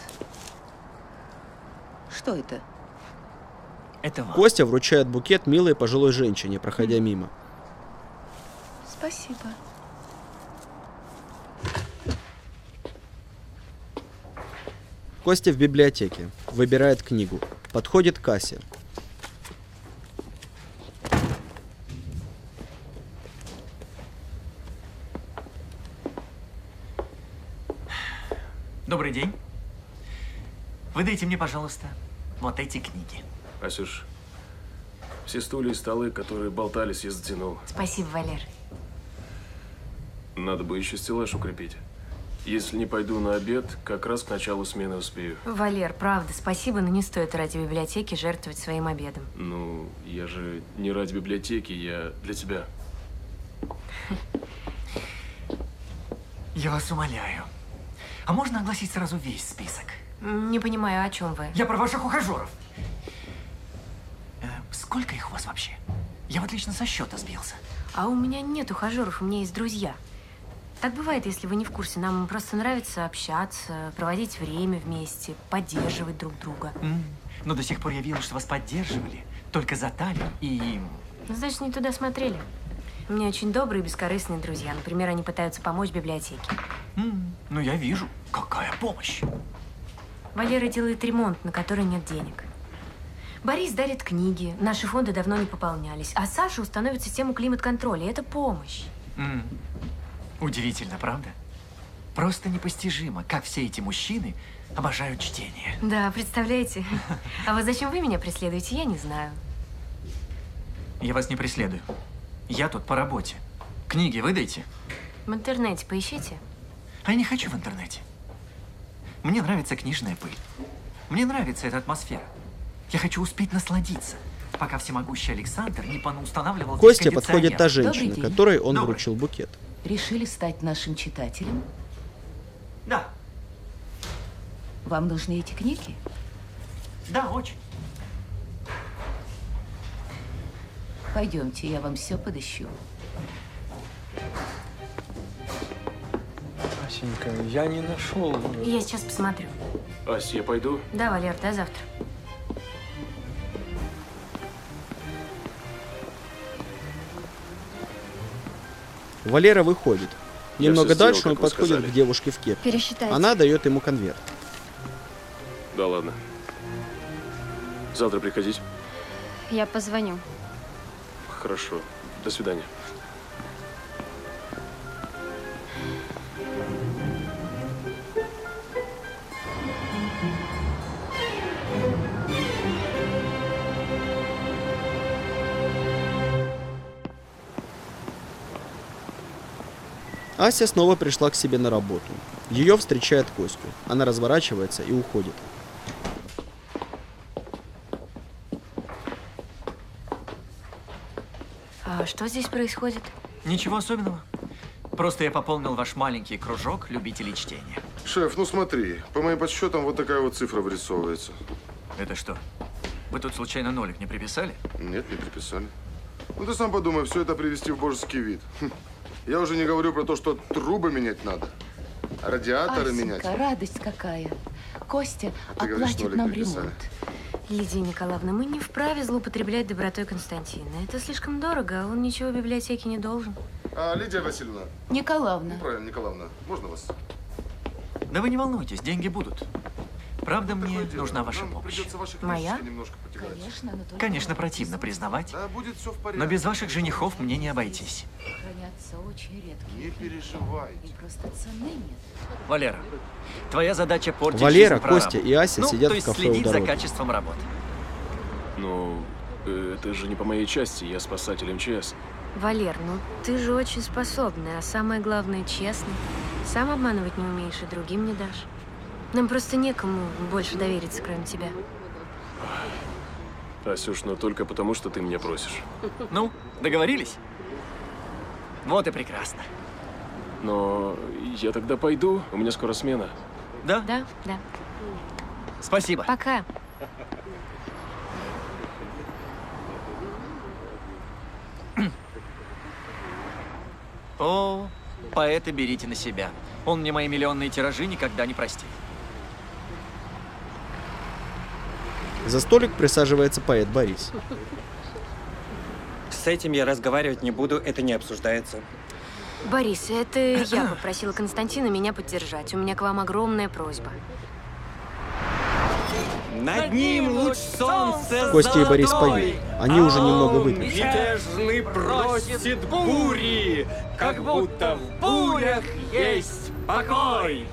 Что это? Это вам. Костя вручает букет милой пожилой женщине, проходя мимо. Спасибо. Костя в библиотеке. Выбирает книгу. Подходит к кассе. Добрый день. Выдайте мне, пожалуйста, вот эти книги. Асюш, все стулья и столы, которые болтались, я затянул. Спасибо, Валер. Надо бы еще стеллаж укрепить. Если не пойду на обед, как раз к началу смены успею. Валер, правда, спасибо, но не стоит ради библиотеки жертвовать своим обедом. Ну, я же не ради библиотеки, я для тебя. Я вас умоляю. А можно огласить сразу весь список? Не понимаю, о чем вы. Я про ваших ухажеров. Э, сколько их у вас вообще? Я вот лично со счета сбился. А у меня нет ухажеров, у меня есть друзья. Так бывает, если вы не в курсе. Нам просто нравится общаться, проводить время вместе, поддерживать друг друга. М, Но до сих пор я видел, что вас поддерживали только за талию и... Ну, значит, не туда смотрели. У меня очень добрые и бескорыстные друзья. Например, они пытаются помочь библиотеке. М, Ну, я вижу. Какая помощь. Валера делает ремонт, на который нет денег. Борис дарит книги. Наши фонды давно не пополнялись. А Саша установит систему климат-контроля. И это помощь. М, Удивительно, правда? Просто непостижимо, как все эти мужчины обожают чтение. Да, представляете? А вот зачем вы меня преследуете, я не знаю. Я вас не преследую. Я тут по работе. Книги выдайте. В интернете поищите. А я не хочу в интернете. Мне нравится книжная пыль. Мне нравится эта атмосфера. Я хочу успеть насладиться, пока всемогущий Александр не понаустанавливал здесь Косте подходит та женщина, которой он Добрый. вручил букет. Решили стать нашим читателем? Да. Вам нужны эти книги? Да, очень. Пойдемте, я вам все подыщу. Асенька, я не нашел. Я сейчас посмотрю. Ась, я пойду? Да, Валер, до завтра. Валера выходит. Я Немного всё сделал, дальше он как вы подходит сказали. к девушке в кепке. Пересчитайте. Она дает ему конверт. Да ладно. Завтра приходить? Я позвоню. Хорошо. До свидания. Ася снова пришла к себе на работу. Ее встречает Костю. Она разворачивается и уходит. А что здесь происходит? Ничего особенного. Просто я пополнил ваш маленький кружок любителей чтения. Шеф, ну смотри, по моим подсчетам вот такая вот цифра вырисовывается. Это что? Вы тут случайно нолик не приписали? Нет, не приписали. Ну ты сам подумай, все это привести в божеский вид. Хм. Я уже не говорю про то, что трубы менять надо, а радиаторы Асенька, менять. радость какая. Костя А ты говоришь, оплатит нолик нам приписали. ремонт. Лидия Николаевна, мы не вправе злоупотреблять добротой Константина. Это слишком дорого, а он ничего в библиотеке не должен. А, Лидия Васильевна. Николаевна. Ну, правильно, Николаевна. Можно вас? Да вы не волнуйтесь, деньги будут. Правда, мне нужна ваша помощь. Моя? Конечно, но только Конечно, противно признавать, Да, будет все в порядке. но без ваших женихов мне не обойтись. хранятся очень редкие. Не переживайте. И просто цены нет. Валера, твоя задача портить Валера, жизнь прорабу. Костя и Ася ну, сидят то в есть кафе у следить за дороги. качеством работы. Ну, э, это же не по моей части. Я спасатель эм че эс. Валер, ну ты же очень способный, а самое главное, честный. Сам обманывать не умеешь и другим не дашь. Нам просто некому больше довериться, кроме тебя. Асюш, но только потому, что ты меня просишь. Ну, договорились? Вот и прекрасно. Но я тогда пойду, у меня скоро смена. Да? Да, да. Спасибо. Пока. О, поэта берите на себя. Он мне мои миллионные тиражи никогда не простит. За столик присаживается поэт Борис. С этим я разговаривать не буду, это не обсуждается. Борис, это я попросила Константина меня поддержать. У меня к вам огромная просьба. Над ним луч солнца Костя и Борис золотой, поют. Они уже а немного он выпили. мятежный просит бури, как будто в бурях есть покой.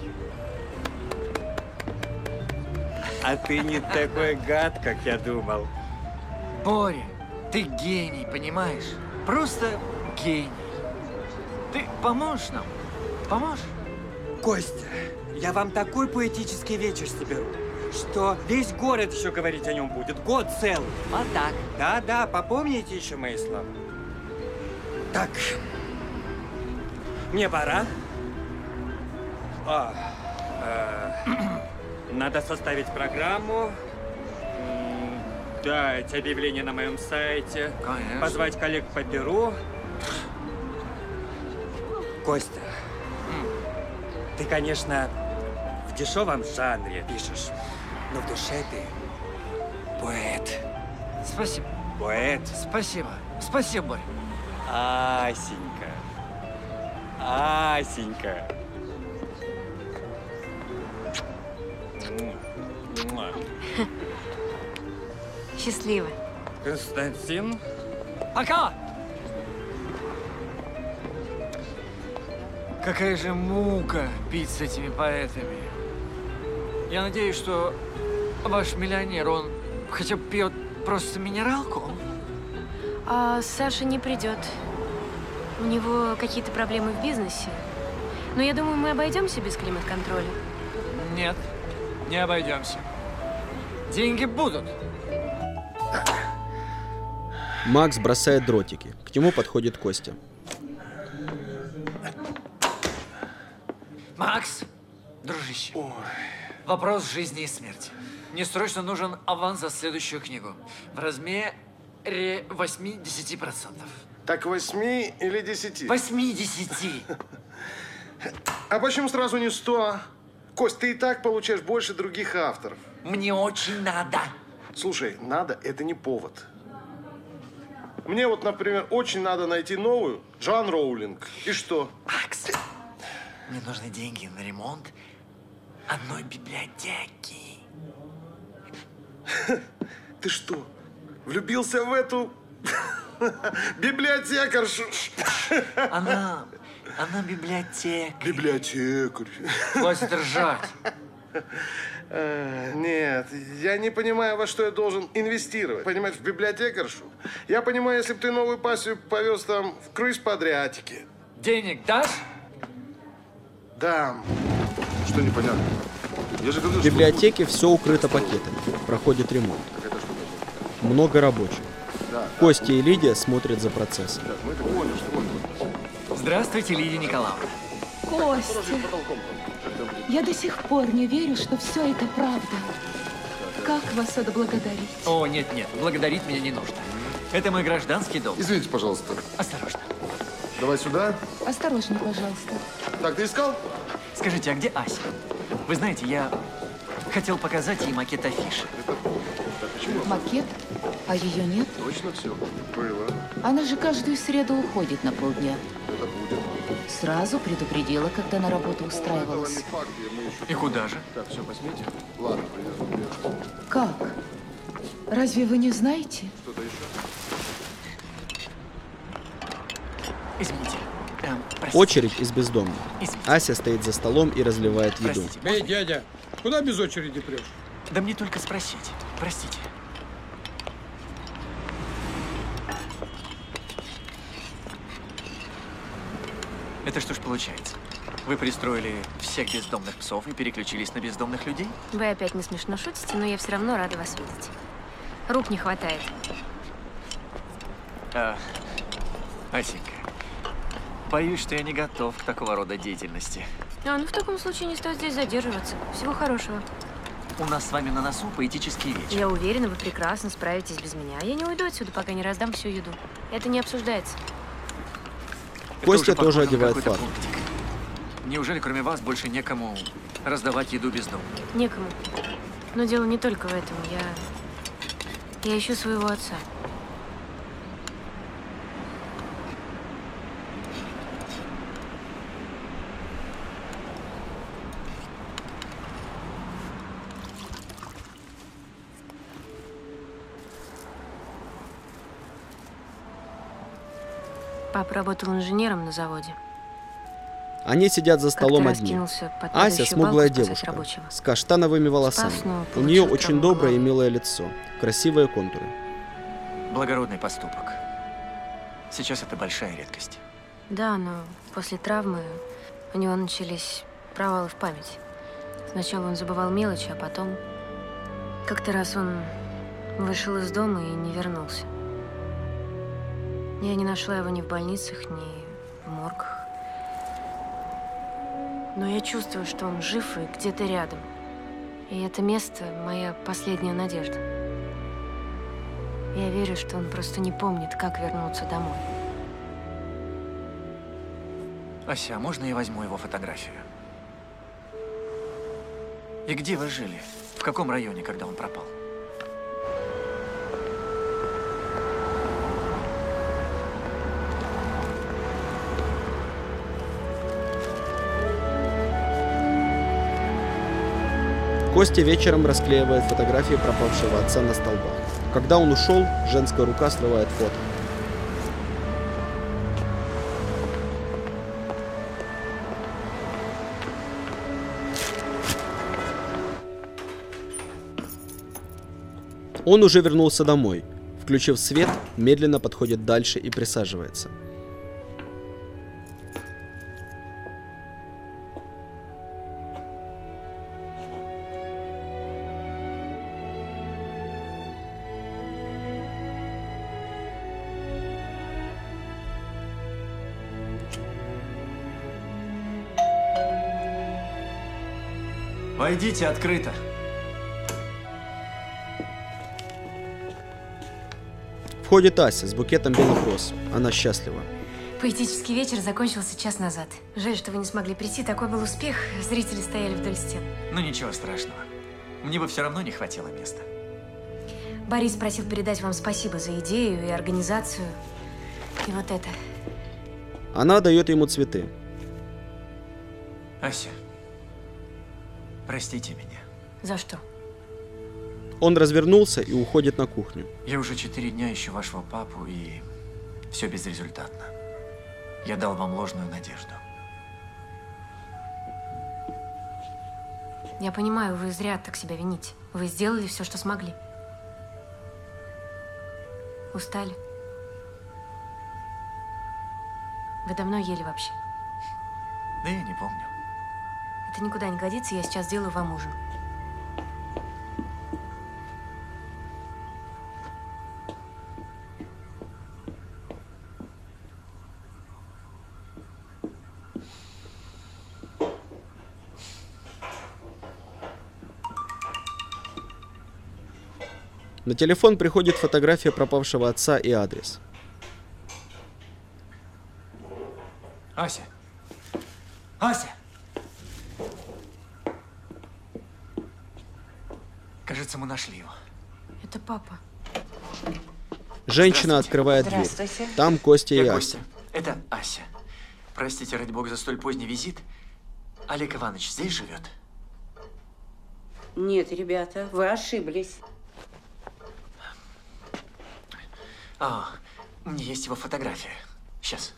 А ты не такой гад, как я думал. Боря, ты гений, понимаешь? Просто гений. Ты поможешь нам? Поможешь? Костя, я вам такой поэтический вечер соберу, что весь город еще говорить о нем будет. Год целый. Вот так. Да-да, попомните еще мои слова. Так, мне пора. А, э, надо составить программу, м, дать объявление на моем сайте, Конечно. позвать коллег по перу. Костя, ты, конечно, в дешевом жанре пишешь, но в душе ты поэт. Спасибо. Поэт. Спасибо. Спасибо, Боря. Асенька. Асенька. Муа. Счастливо. Константин. Пока! Какая же мука пить с этими поэтами. Я надеюсь, что ваш миллионер, он хотя бы пьет просто минералку? А Саша не придет. У него какие-то проблемы в бизнесе. Но я думаю, мы обойдемся без климат-контроля. Нет, не обойдемся. Деньги будут. Макс бросает дротики. К нему подходит Костя. Макс, дружище, Ой. Вопрос жизни и смерти. Мне срочно нужен аванс за следующую книгу. В размере восьмидесяти процентов. Так восьми или десяти? восьмидесяти. А почему сразу не сто? Кость, ты и так получаешь больше других авторов. Мне очень надо. Слушай, надо – это не повод. Мне вот, например, очень надо найти новую Джоан Роулинг. И что? Макс, мне нужны деньги на ремонт одной библиотеки. Ты что, влюбился в эту библиотекаршу? Она, она библиотекарь. Библиотекарь. Хватит ржать. Нет, я не понимаю, во что я должен инвестировать. Понимаешь, в библиотекаршу? Я понимаю, если бы ты новую пассию повез там в круиз по Адриатике. Денег дашь? Дам. Что непонятно? Я же говорил, в библиотеке все укрыто пакетами. Проходит ремонт. Много рабочих. Костя и Лидия смотрят за процессом. Здравствуйте, Лидия Николаевна. Костя, я до сих пор не верю, что все это правда. Как вас отблагодарить? О, нет-нет, благодарить меня не нужно. Это мой гражданский долг. Извините, пожалуйста. Осторожно. Давай сюда. Осторожней, пожалуйста. Так, ты искал? Скажите, а где Ася? Вы знаете, я хотел показать ей макет афиши. Макет? А ее нет? Точно все. Было. Она же каждую среду уходит на полдня. Это будет. Сразу предупредила, когда на работу устраивалась. И куда же? Так, все, возьмите. Ладно, привезу. Как? Разве вы не знаете? Что-то еще? Извините. Эм, простите. Очередь из бездомных. Извините. Ася стоит за столом и разливает еду. Простите. Эй, дядя, куда без очереди прешь? Да мне только спросить. Простите. Это что ж получается? Вы пристроили всех бездомных псов и переключились на бездомных людей? Вы опять не смешно шутите, но я все равно рада вас видеть. Рук не хватает. А, Асенька, боюсь, что я не готов к такого рода деятельности. А, ну в таком случае не стоит здесь задерживаться. Всего хорошего. У нас с вами на носу поэтический вечер. Я уверена, вы прекрасно справитесь без меня. Я не уйду отсюда, пока не раздам всю еду. Это не обсуждается. Костя тоже одевает фартук. Неужели кроме вас больше некому раздавать еду бездомным? Некому. Но дело не только в этом. Я... Я ищу своего отца. Папа работал инженером на заводе. Они сидят за столом Как-то одни. под Ася смуглая балку девушка рабочего. с каштановыми волосами. Спас, но У нее получил очень травму доброе и головы. милое лицо, красивые контуры. Благородный поступок. Сейчас это большая редкость. Да, но после травмы у него начались провалы в памяти. Сначала он забывал мелочи, а потом... Как-то раз он вышел из дома и не вернулся. Я не нашла его ни в больницах, ни в моргах. Но я чувствую, что он жив и где-то рядом. И это место – моя последняя надежда. Я верю, что он просто не помнит, как вернуться домой. Ася, а можно я возьму его фотографию? И где вы жили? В каком районе, когда он пропал? Костя вечером расклеивает фотографии пропавшего отца на столбах. Когда он ушел, женская рука срывает фото. Он уже вернулся домой. Включив свет, медленно подходит дальше и присаживается. Войдите открыто. Входит Ася с букетом белых роз. Она счастлива. Поэтический вечер закончился час назад. Жаль, что вы не смогли прийти. Такой был успех. Зрители стояли вдоль стен. Ну ничего страшного. Мне бы все равно не хватило места. Борис просил передать вам спасибо за идею и организацию. И вот это. Она дает ему цветы. Ася, простите меня. За что? Он развернулся и уходит на кухню. Я уже четыре дня ищу вашего папу, и все безрезультатно. Я дал вам ложную надежду. Я понимаю, вы зря так себя вините. Вы сделали все, что смогли. Устали? Вы давно ели вообще? Да я не помню. Это никуда не годится, я сейчас сделаю вам ужин. На телефон приходит фотография пропавшего отца и адрес. Ася! Ася! Кажется, мы нашли его. Это папа. Женщина открывает дверь. Там Костя и Я Ася. Костя. Это Ася. Простите, ради бога, за столь поздний визит. Олег Иванович здесь живет? Нет, ребята, вы ошиблись. А, у меня есть его фотография. Сейчас.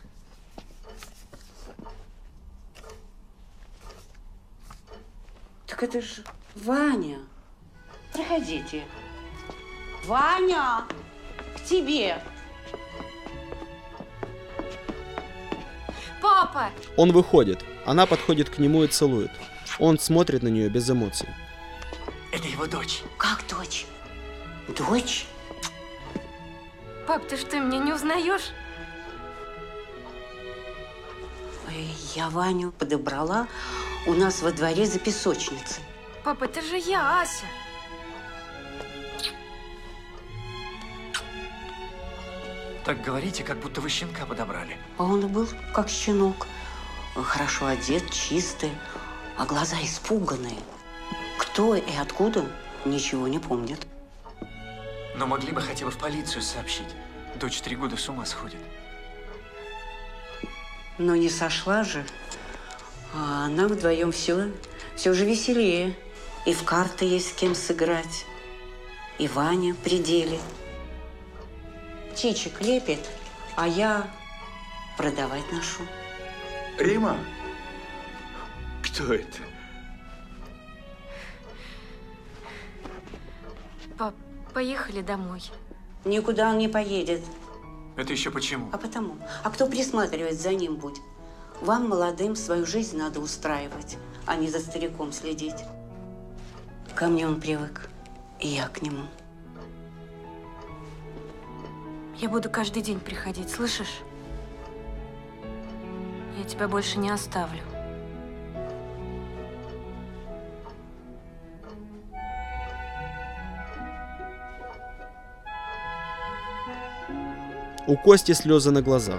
Так это же Ваня. Проходите. Ваня, к тебе. Папа! Он выходит. Она подходит к нему и целует. Он смотрит на нее без эмоций. Это его дочь. Как дочь? Дочь? Пап, ты что, меня не узнаешь? Я Ваню подобрала у нас во дворе за песочницей. Папа, это же я, Ася. Так говорите, как будто вы щенка подобрали. А он был как щенок. Хорошо одет, чистый, а глаза испуганные. Кто и откуда, ничего не помнит. Но могли бы хотя бы в полицию сообщить. Дочь три года с ума сходит. Но не сошла же. А нам вдвоем все, все же веселее. И в карты есть с кем сыграть. И Ваня при деле. Чичик лепит, а я продавать ношу. Рима? Кто это? Пап, поехали домой. Никуда он не поедет. Это еще почему? А потому. А кто присматривать за ним будет? Вам, молодым, свою жизнь надо устраивать, а не за стариком следить. Ко мне он привык, и я к нему. Я буду каждый день приходить, слышишь? Я тебя больше не оставлю. У Кости слезы на глазах.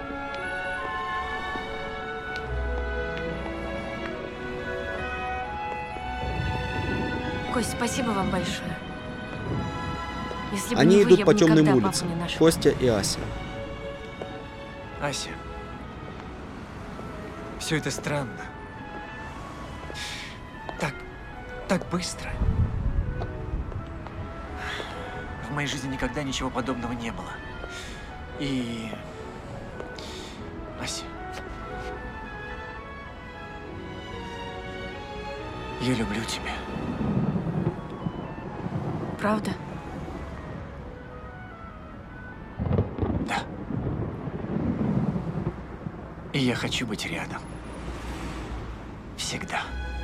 Кость, спасибо вам большое. Если бы Они не вы, идут я по бы темным никогда папу улицам. не нашла. Костя и Ася. Ася, все это странно. Так, так быстро. В моей жизни никогда ничего подобного не было. И... Ася, я люблю тебя. Правда? И я хочу быть рядом. Всегда.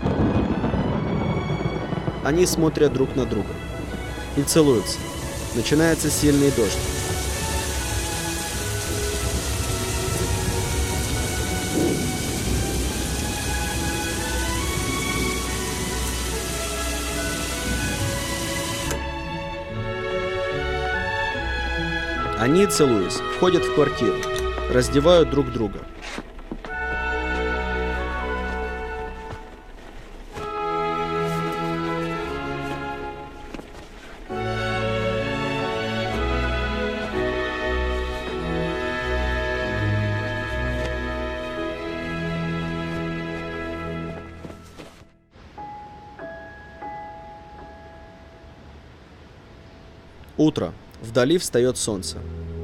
Они смотрят друг на друга и целуются. Начинается сильный дождь. Они, целуясь, входят в квартиру, раздевают друг друга. Утро. Вдали встает солнце.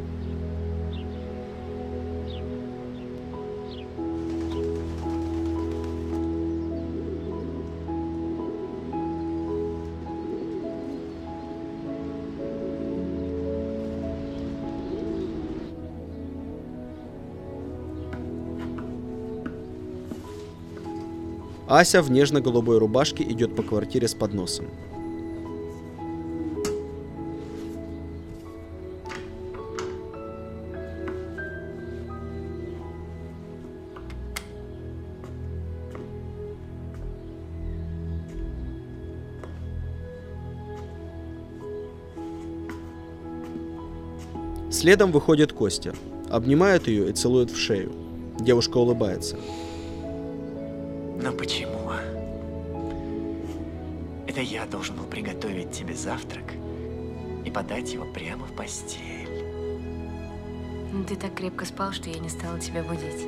Ася в нежно-голубой рубашке идет по квартире с подносом. Следом выходит Костя, обнимает ее и целует в шею. Девушка улыбается. Но почему? Это я должен был приготовить тебе завтрак и подать его прямо в постель. Ты так крепко спал, что я не стала тебя будить.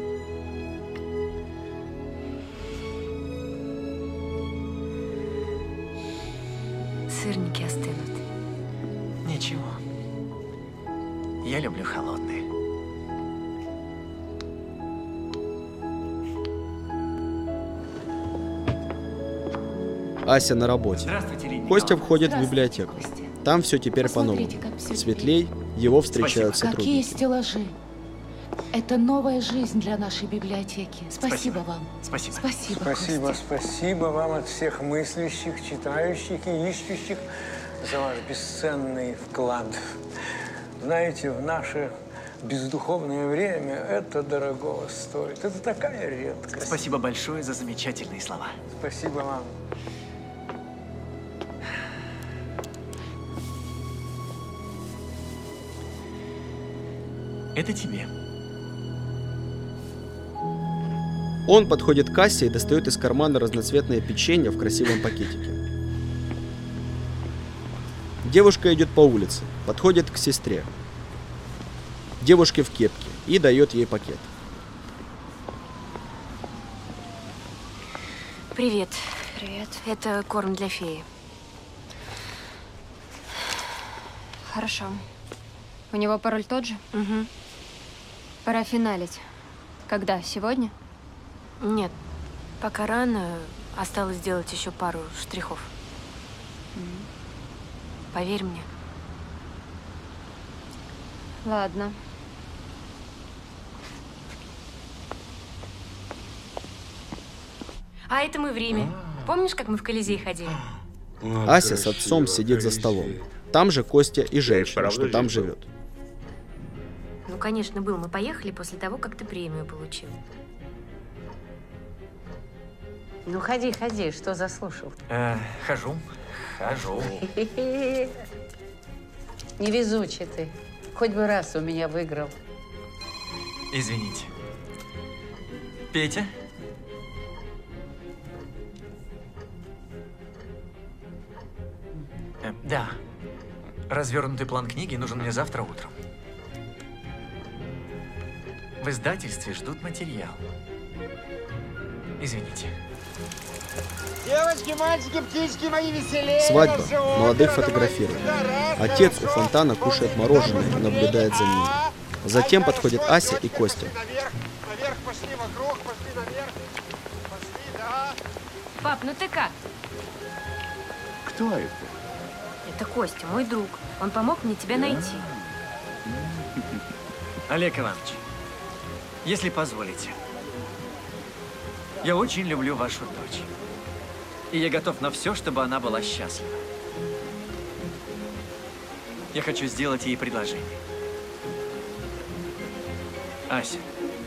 Сырники остынут. Ничего. Я люблю холодные. Ася на работе. Костя входит в библиотеку. Там все теперь по-новому. Светлей, его встречают сотрудники. Какие стеллажи. Это новая жизнь для нашей библиотеки. Спасибо, спасибо вам. Спасибо. Спасибо, Спасибо, Костя. спасибо вам от всех мыслящих, читающих и ищущих за ваш бесценный вклад. Знаете, в наше бездуховное время это дорого стоит. Это такая редкость. Спасибо большое за замечательные слова. Спасибо вам. Это тебе. Он подходит к кассе и достает из кармана разноцветное печенье в красивом пакетике. Девушка идет по улице, подходит к сестре. Девушке в кепке и дает ей пакет. Привет. Привет. Это корм для феи. Хорошо. У него пароль тот же? Угу. Пора финалить. Когда? Сегодня? Нет. Пока рано. Осталось сделать еще пару штрихов. Mm. Поверь мне. Ладно. А это мы в Риме. Помнишь, как мы в Колизей ходили? Ася с отцом сидит за столом. Там же Костя и женщина, что там живет. Ну, конечно, был. Мы поехали после того, как ты премию получил. Ну, ходи, ходи, что заслушал? Э, хожу, хожу. Невезучий ты. Хоть бы раз у меня выиграл. Извините. Петя? Э, да. Развернутый план книги нужен мне завтра утром. В издательстве ждут материал. Извините. Девочки, мальчики, птички мои веселее. Свадьба. Молодых фотографируют. Отец у фонтана кушает мороженое и наблюдает за ними. Затем подходит Ася и Костя. Наверх, наверх пошли, вокруг, пошли наверх. Пошли, да. Пап, ну ты как? Кто это? Это Костя, мой друг. Он помог мне тебя найти. Олег Иванович, Если позволите, я очень люблю вашу дочь. И я готов на все, чтобы она была счастлива. Я хочу сделать ей предложение. Ася.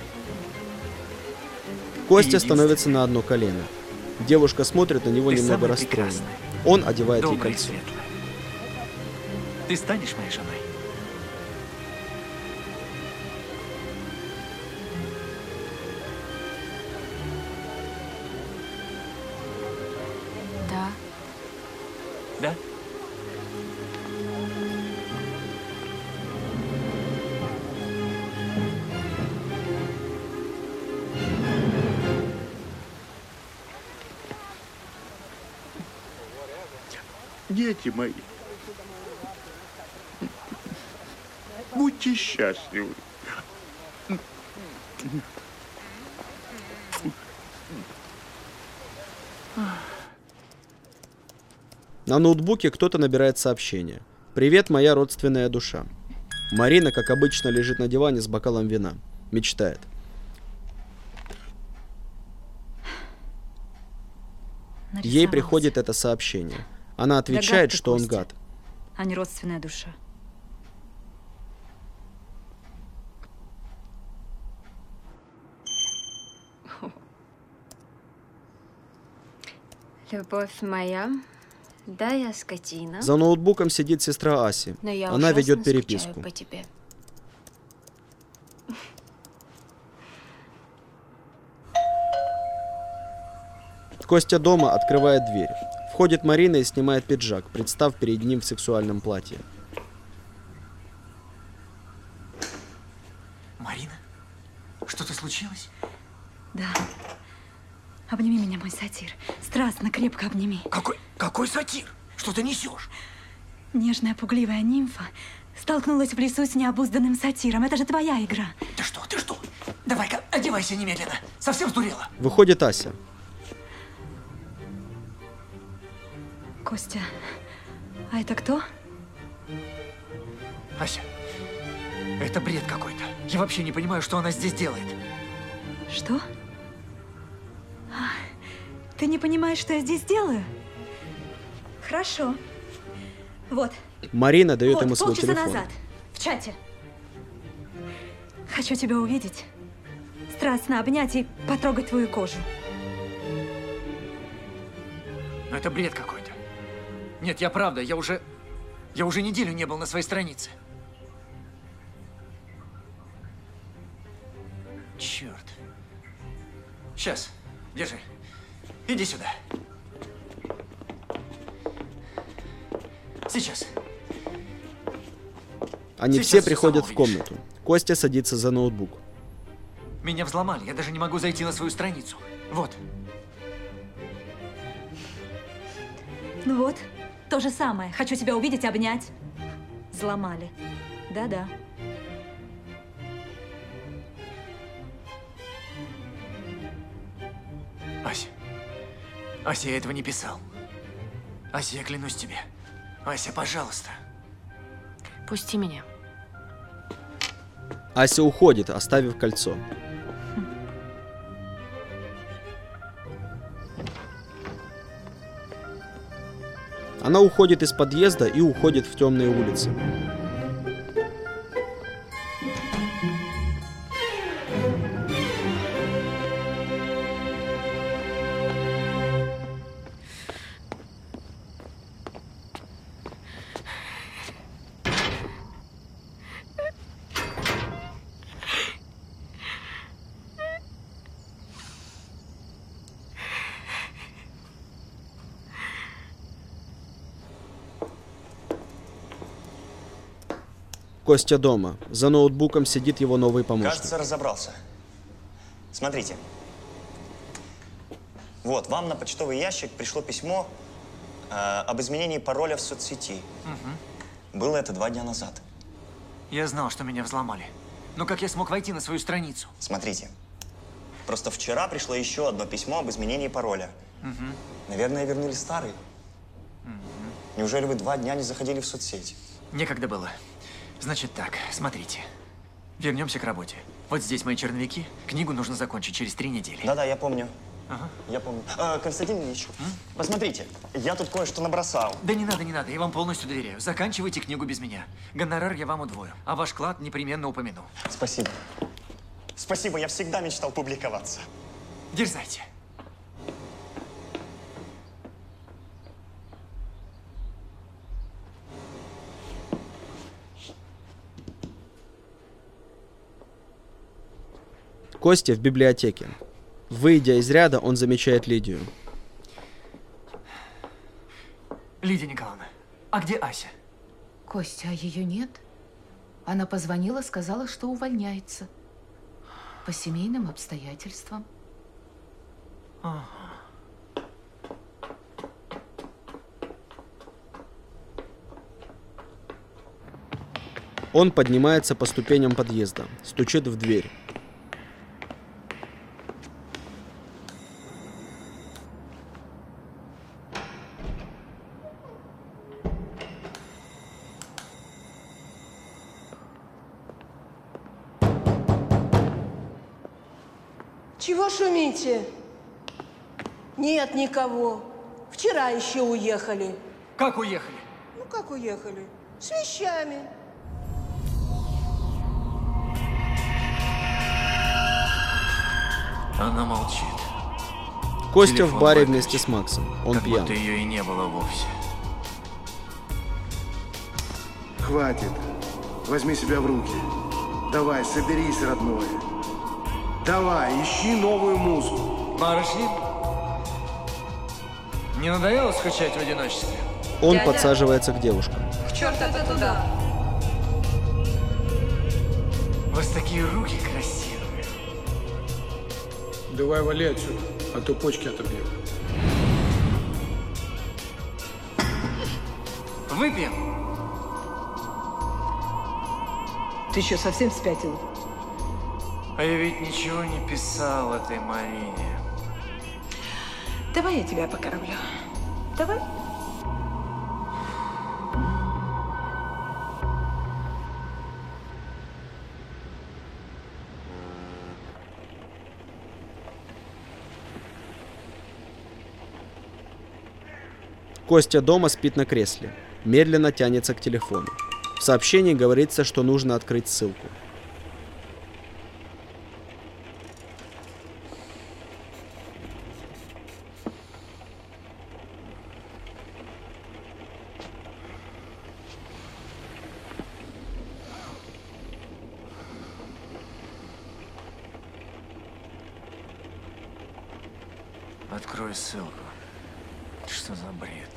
Костя становится на одно колено. Девушка смотрит на него Ты немного самая расстроенно. прекрасная, Он одевает ей добрая и кольцо. светлая. Ты станешь моей женой? Да. Да? Дети мои, будьте счастливы. На ноутбуке кто-то набирает сообщение. «Привет, моя родственная душа». Марина, как обычно, лежит на диване с бокалом вина. Мечтает. Ей приходит это сообщение. Она отвечает, Догадка, что он Костя, гад. а не родственная душа. Любовь моя, да, я скотина. За ноутбуком сидит сестра Аси. Но я Она ужасно ведет скучаю переписку. по тебе. Костя дома открывает дверь. Входит Марина и снимает пиджак, представ перед ним в сексуальном платье. Марина, что-то случилось? Да. Обними меня, мой сатир. Страстно, крепко обними. Какой, какой сатир? Что ты несешь? Нежная, пугливая нимфа столкнулась в лесу с необузданным сатиром. Это же твоя игра. Ты что, ты что? Давай-ка, одевайся немедленно. Совсем сдурела? Выходит Ася. Костя, а это кто? Ася, это бред какой-то. Я вообще не понимаю, что она здесь делает. Что? А, ты не понимаешь, что я здесь делаю? Хорошо. Вот. Марина дает вот, ему свой полчаса телефон. назад. В чате. Хочу тебя увидеть. Страстно обнять и потрогать твою кожу. Но это бред какой-то. Нет, я правда, я уже... Я уже неделю не был на своей странице. Черт. Сейчас, держи. Иди сюда. Сейчас. Они Сейчас все всё приходят сама в комнату. Костя садится за ноутбук. Меня взломали, я даже не могу зайти на свою страницу. Вот. Ну вот, то же самое. Хочу тебя увидеть, обнять. Взломали. Да-да. Ася. Ася, я этого не писал. Ася, я клянусь тебе. Ася, пожалуйста. Пусти меня. Ася уходит, оставив кольцо. Она уходит из подъезда и уходит в темные улицы. Костя дома. За ноутбуком сидит его новый помощник. Кажется, разобрался. Смотрите. Вот, вам на почтовый ящик пришло письмо э, об изменении пароля в соцсети. Угу. Было это два дня назад. Я знал, что меня взломали. Но как я смог войти на свою страницу? Смотрите. Просто вчера пришло еще одно письмо об изменении пароля. Угу. Наверное, вернули старый. Угу. Неужели вы два дня не заходили в соцсеть? Некогда было. Значит так, смотрите. Вернемся к работе. Вот здесь мои черновики. Книгу нужно закончить через три недели. Да-да, я помню. Ага. Я помню. А, Константин Ильич, М? посмотрите, я тут кое-что набросал. Да не надо, не надо, я вам полностью доверяю. Заканчивайте книгу без меня. Гонорар я вам удвою, а ваш вклад непременно упомяну. Спасибо. Спасибо, я всегда мечтал публиковаться. Дерзайте. Костя в библиотеке. Выйдя из ряда, он замечает Лидию. Лидия Николаевна, а где Ася? Костя, а ее нет? Она позвонила, сказала, что увольняется. По семейным обстоятельствам. Ага. Он поднимается по ступеням подъезда, стучит в дверь. Чего шумите? Нет никого. Вчера еще уехали. Как уехали? Ну, как уехали? С вещами. Она молчит. Костя Телефон в баре выключен. вместе с Максом. Он как пьян. будто ее и не было вовсе. Хватит. Возьми себя в руки. Давай, соберись, родной. Давай, ищи новую музыку. Барышни, не надоело скучать в одиночестве? Он Дядя. подсаживается к девушкам. К черту это туда. У вас такие руки красивые. Давай вали отсюда, а то почки отобьем. Выпьем. Ты что, совсем спятил? А я ведь ничего не писал этой Марине. Давай я тебя покормлю. Давай. Костя дома спит на кресле. Медленно тянется к телефону. В сообщении говорится, что нужно открыть ссылку. Открой ссылку. Что за бред?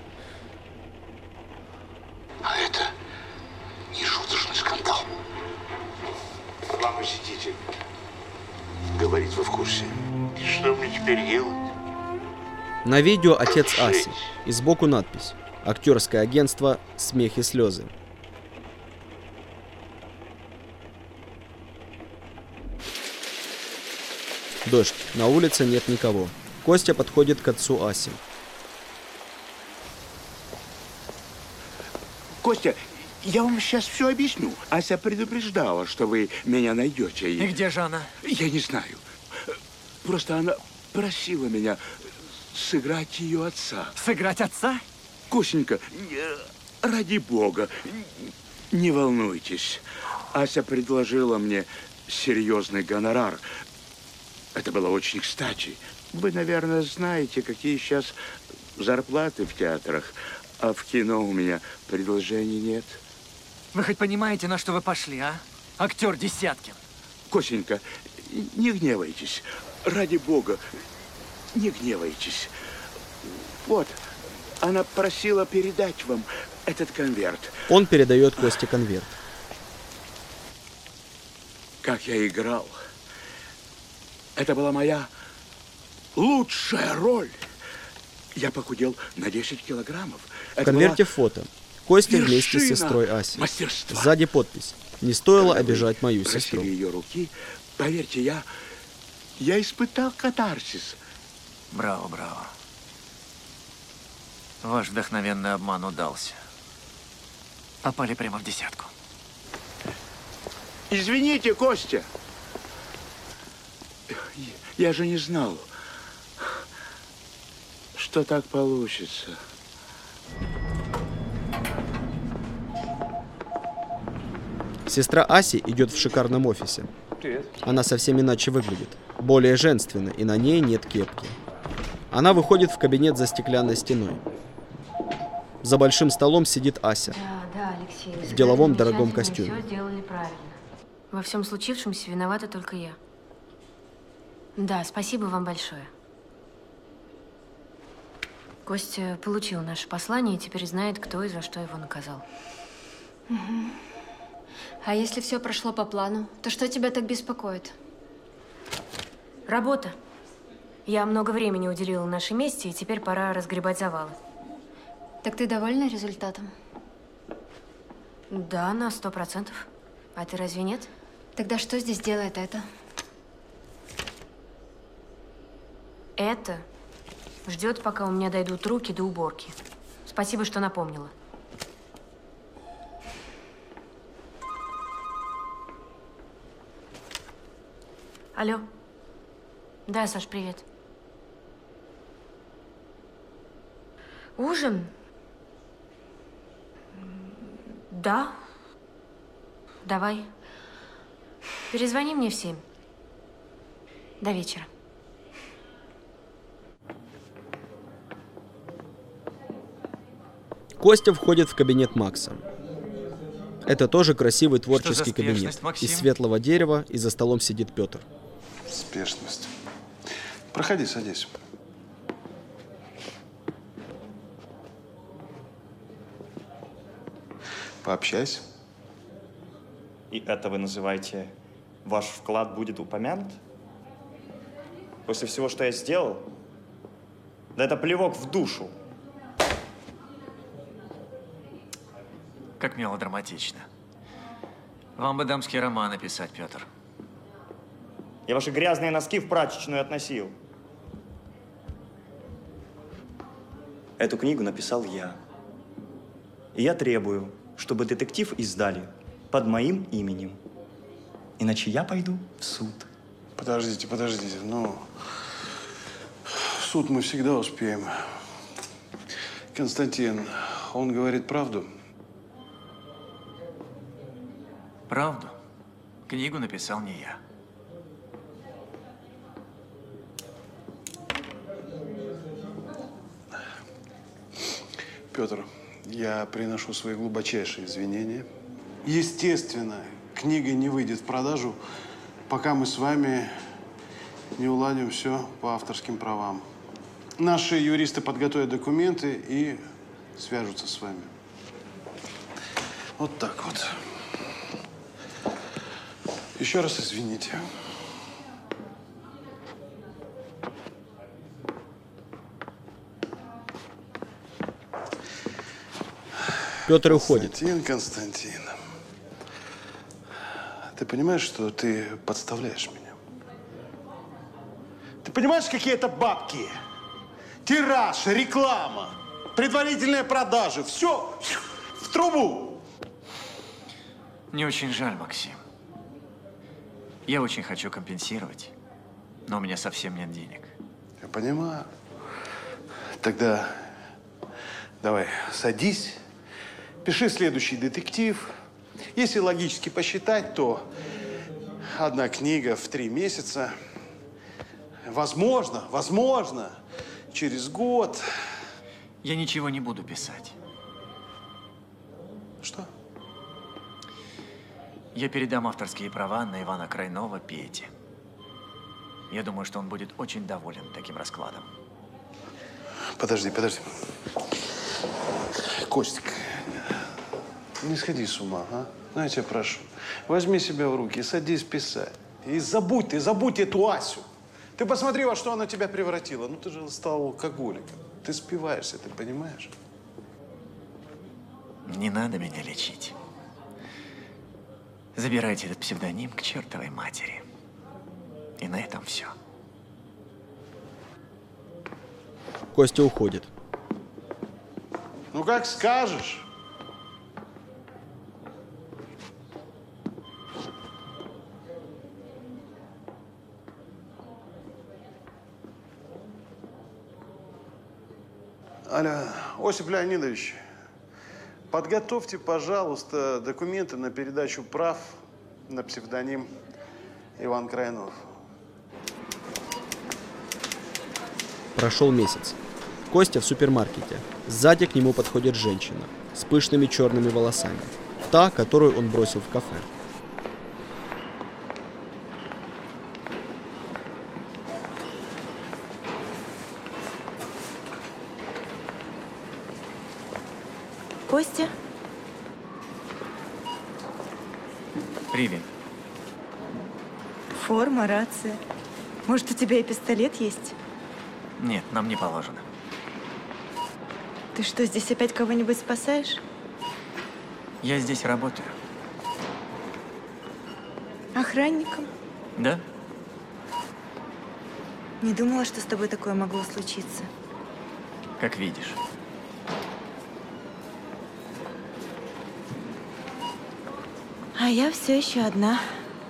А это не шуточный скандал. Вам вы сидите. Говорить вы в курсе. И что мне теперь делать? На видео отец Аси. И сбоку надпись. Актерское агентство «Смех и слезы». Дождь. На улице нет никого. Костя подходит к отцу Аси. Костя, я вам сейчас все объясню. Ася предупреждала, что вы меня найдете. И где же она? Я не знаю. Просто она просила меня сыграть ее отца. Сыграть отца? Костенька, ради бога, не волнуйтесь. Ася предложила мне серьезный гонорар. Это было очень кстати. Вы, наверное, знаете, какие сейчас зарплаты в театрах, а в кино у меня предложений нет. Вы хоть понимаете, на что вы пошли, а? Актер Десяткин. Косенька, не гневайтесь. Ради бога, не гневайтесь. Вот, она просила передать вам этот конверт. Он передает Косте конверт. Как я играл. Это была моя лучшая роль. Я похудел на десять килограммов. В конверте фото. Костя вместе с вершина сестрой Асей. мастерства. Сзади подпись. Не стоило Когда вы обижать мою просили сестру. ее руки, поверьте, я, я испытал катарсис. Браво, браво. Ваш вдохновенный обман удался. Попали прямо в десятку. Извините, Костя, Я же не знал, что так получится. Сестра Аси идет в шикарном офисе. Привет. Она совсем иначе выглядит. Более женственно, и на ней нет кепки. Она выходит в кабинет за стеклянной стеной. За большим столом сидит Ася. Да, да, Алексей. В деловом дорогом костюме. Все сделали правильно. Во всем случившемся виновата только я. Да, спасибо вам большое. Костя получил наше послание и теперь знает, кто и за что его наказал. Угу. А если все прошло по плану, то что тебя так беспокоит? Работа. Я много времени уделила нашей мести, и теперь пора разгребать завалы. Так ты довольна результатом? Да, на сто процентов. А ты разве нет? Тогда что здесь делает это? Это ждет, пока у меня дойдут руки до уборки. Спасибо, что напомнила. Алло. Да, Саш, привет. Ужин? Да. Давай. Перезвони мне в семь. До вечера. Костя входит в кабинет Макса. Это тоже красивый творческий кабинет. Из светлого дерева, и за столом сидит Петр. Спешность. Проходи, садись. Пообщайся. И это вы называете, ваш вклад будет упомянут? После всего, что я сделал? Да это плевок в душу. Как мелодраматично. Вам бы дамский роман написать, Петр. Я ваши грязные носки в прачечную относил. Эту книгу написал я. И я требую, чтобы детектив издали под моим именем. Иначе я пойду в суд. Подождите, подождите. Ну, в суд мы всегда успеем. Константин, он говорит правду? Правду? Книгу написал не я. Петр, я приношу свои глубочайшие извинения. Естественно, книга не выйдет в продажу, пока мы с вами не уладим все по авторским правам. Наши юристы подготовят документы и свяжутся с вами. Вот так вот. Еще раз извините. Петр уходит. Константин, Константин, ты понимаешь, что ты подставляешь меня? Ты понимаешь, какие это бабки? Тираж, реклама, предварительные продажи. Все в трубу. Мне очень жаль, Максим. Я очень хочу компенсировать, но у меня совсем нет денег. Я понимаю. Тогда давай, садись, пиши следующий детектив. Если логически посчитать, то одна книга в три месяца. Возможно, возможно, через год. Я ничего не буду писать. Что? Я передам авторские права на Ивана Крайнова Пете. Я думаю, что он будет очень доволен таким раскладом. Подожди, подожди. Костик, не сходи с ума, а? Ну, я тебя прошу. Возьми себя в руки и садись писать. И забудь ты, забудь эту Асю. Ты посмотри, во что она тебя превратила. Ну, ты же стал алкоголиком. Ты спиваешься, ты понимаешь? Не надо меня лечить. Забирайте этот псевдоним к чертовой матери. И на этом все. Костя уходит. Ну, как скажешь. Алло, Осип Леонидович, подготовьте, пожалуйста, документы на передачу прав на псевдоним Иван Крайнов. Прошел месяц. Костя в супермаркете. Сзади к нему подходит женщина с пышными черными волосами. Та, которую он бросил в кафе. Костя? Привет. Форма, рация. Может, у тебя и пистолет есть? Нет, нам не положено. Ты что, здесь опять кого-нибудь спасаешь? Я здесь работаю. Охранником? Да? Не думала, что с тобой такое могло случиться. Как видишь. А я все еще одна.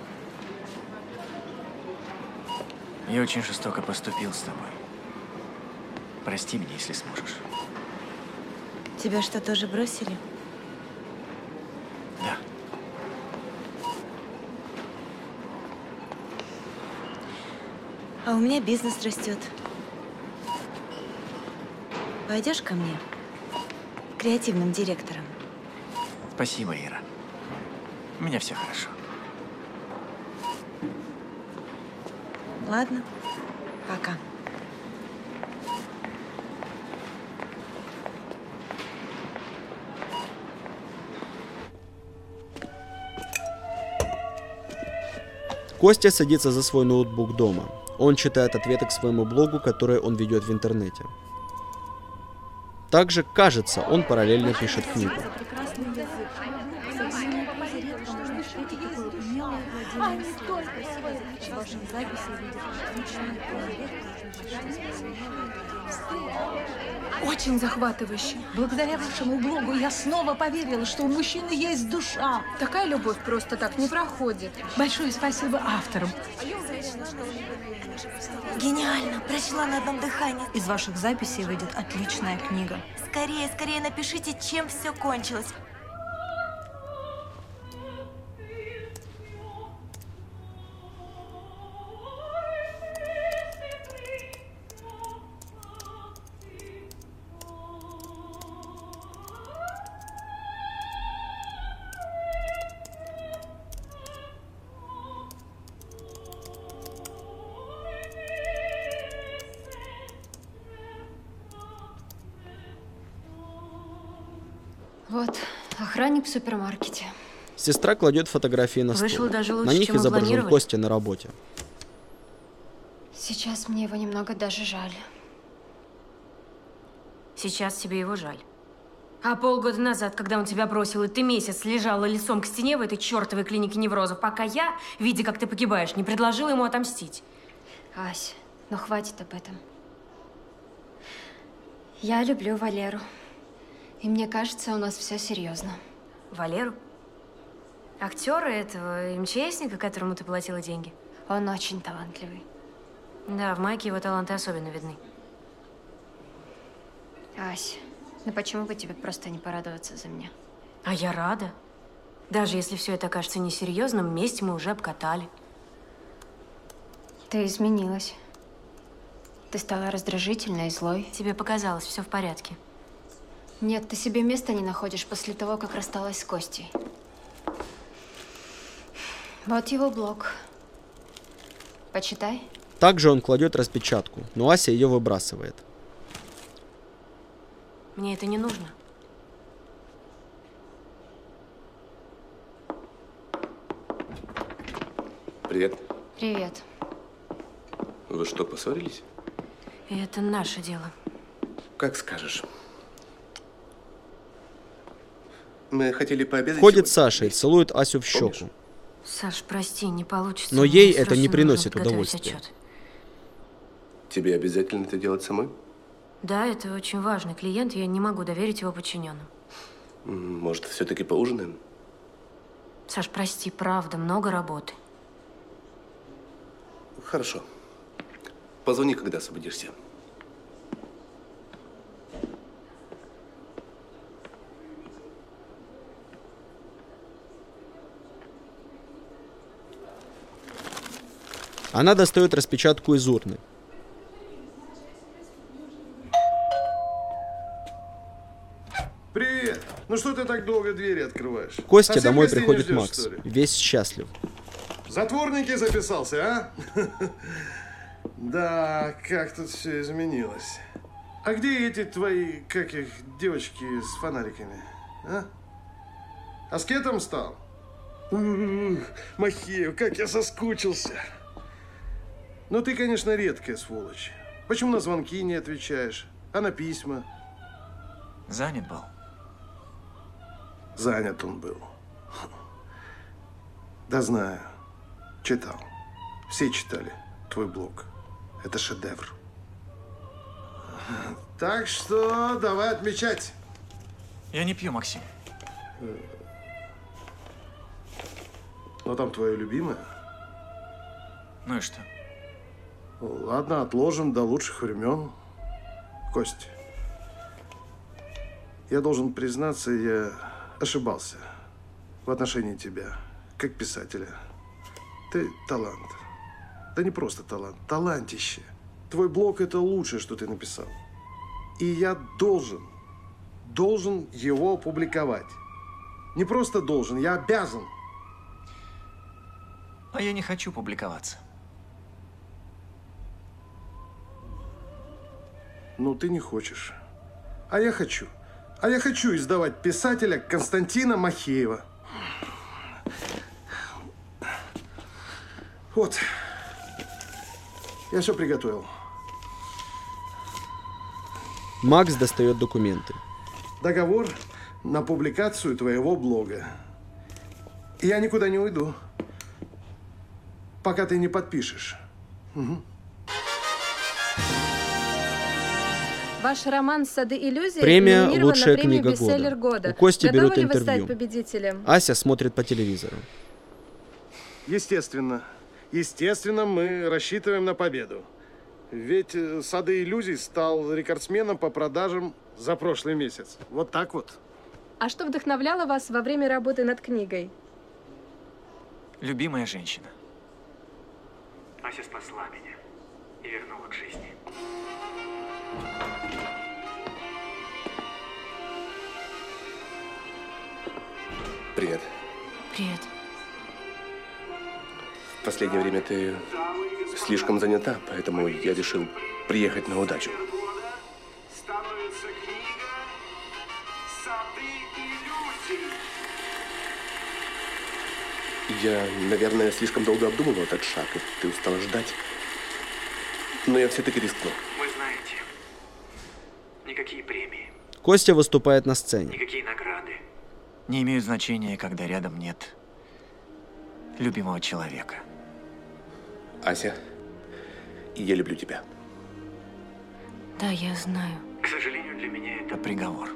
Я очень жестоко поступил с тобой. Прости меня, если сможешь. Тебя что, тоже бросили? Да. А у меня бизнес растет. Пойдешь ко мне? Креативным директором. Спасибо, Ира. У меня все хорошо. Ладно, пока. Костя садится за свой ноутбук дома. Он читает ответы к своему блогу, который он ведет в интернете. Также, кажется, он параллельно пишет книгу. Очень захватывающе. Благодаря вашему блогу я снова поверила, что у мужчины есть душа. Такая любовь просто так не проходит. Большое спасибо авторам. Гениально! Прочла на одном дыхании. Из ваших записей выйдет отличная книга. Скорее, скорее напишите, чем все кончилось. Вот, охранник в супермаркете. Сестра кладет фотографии на стол. Вышел даже лучше, на них чем мы изображен планировали. Костя на работе. Сейчас мне его немного даже жаль. Сейчас тебе его жаль. А полгода назад, когда он тебя бросил, и ты месяц лежала лицом к стене в этой чертовой клинике неврозов, пока я, видя, как ты погибаешь, не предложила ему отомстить. Ась, ну хватит об этом. Я люблю Валеру. И мне кажется, у нас все серьезно. Валеру? Актера этого МЧСника, которому ты платила деньги? Он очень талантливый. Да, в Майке его таланты особенно видны. Ась, ну почему бы тебе просто не порадоваться за меня? А я рада. Даже если все это кажется несерьезным, месть мы уже обкатали. Ты изменилась. Ты стала раздражительной и злой. Тебе показалось, все в порядке. Нет, ты себе места не находишь после того, как рассталась с Костей. Вот его блог. Почитай. Также он кладет распечатку, но Ася ее выбрасывает. Мне это не нужно. Привет. Привет. Вы что, поссорились? И это наше дело. Как скажешь. Мы хотели пообедать. Входит сегодня. Саша и целует Асю в щеку. Помнишь? Саш, прости, не получится. Но Мне ей это срочно не нужно приносит подготовить удовольствия. отчет. Тебе обязательно это делать самой? Да, это очень важный клиент, я не могу доверить его подчиненным. М, Может, все-таки поужинаем? Саш, прости, правда, много работы. Хорошо. Позвони, когда освободишься. Она достает распечатку из урны. Привет. Ну что ты так долго двери открываешь? Костя Совсем домой гостей не приходит ждешь, Макс. что ли? Весь счастлив. В затворники записался, а? Да, как тут все изменилось. А где эти твои, как их, девочки с фонариками, а? Аскетом стал? Ух, Махеев, как я соскучился. Ну ты, конечно, редкая сволочь. Почему на звонки не отвечаешь, а на письма? Занят был. Занят он был. Да знаю. Читал. Все читали твой блог. Это шедевр. Так что давай отмечать. Я не пью, Максим. Но там твое любимое. Ну и что? Ладно, отложим до лучших времен. Кость, я должен признаться, я ошибался в отношении тебя, как писателя. Ты талант. Да не просто талант, талантище. Твой блог – это лучшее, что ты написал. И я должен, должен его опубликовать. Не просто должен, я обязан. А я не хочу публиковаться. Ну, ты не хочешь. А я хочу. А я хочу издавать писателя Константина Махеева. Вот. Я все приготовил. Макс достает документы. Договор на публикацию твоего блога. И я никуда не уйду, пока ты не подпишешь. Угу. Ваш роман «Сады иллюзий» Премия номинирован «Лучшая на премию книга «Бестселлер года». года». У Кости Готовы берут ли вы интервью. стать победителем? Ася смотрит по телевизору. Естественно. Естественно, мы рассчитываем на победу. Ведь э, «Сады иллюзий» стал рекордсменом по продажам за прошлый месяц. Вот так вот. А что вдохновляло вас во время работы над книгой? Любимая женщина. Ася спасла меня и вернула к жизни. Привет. Привет. В последнее время ты слишком занята, поэтому я решил приехать на удачу. Становится книга «Сады иллюзий». Я, наверное, слишком долго обдумывал этот шаг, и ты устала ждать. Но я все-таки рискну. Вы знаете, никакие премии, Костя выступает на сцене. никакие награды. Не имеют значения, когда рядом нет любимого человека. Ася, я люблю тебя. Да, я знаю. К сожалению, для меня это Это приговор.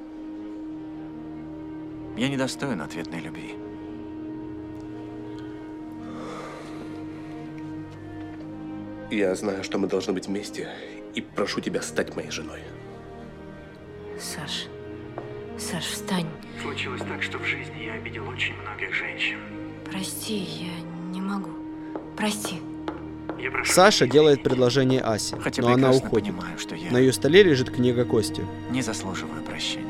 Я недостоин ответной любви. Я знаю, что мы должны быть вместе, и прошу тебя стать моей женой. Саш, Саш, встань. случилось так, что в жизни я обидел очень многих женщин. Прости, я не могу. Прости. Я прошу Саша делает предложение Асе, Хотя но она прекрасно уходит. понимаю, что я На ее столе лежит книга Кости. не заслуживаю прощения.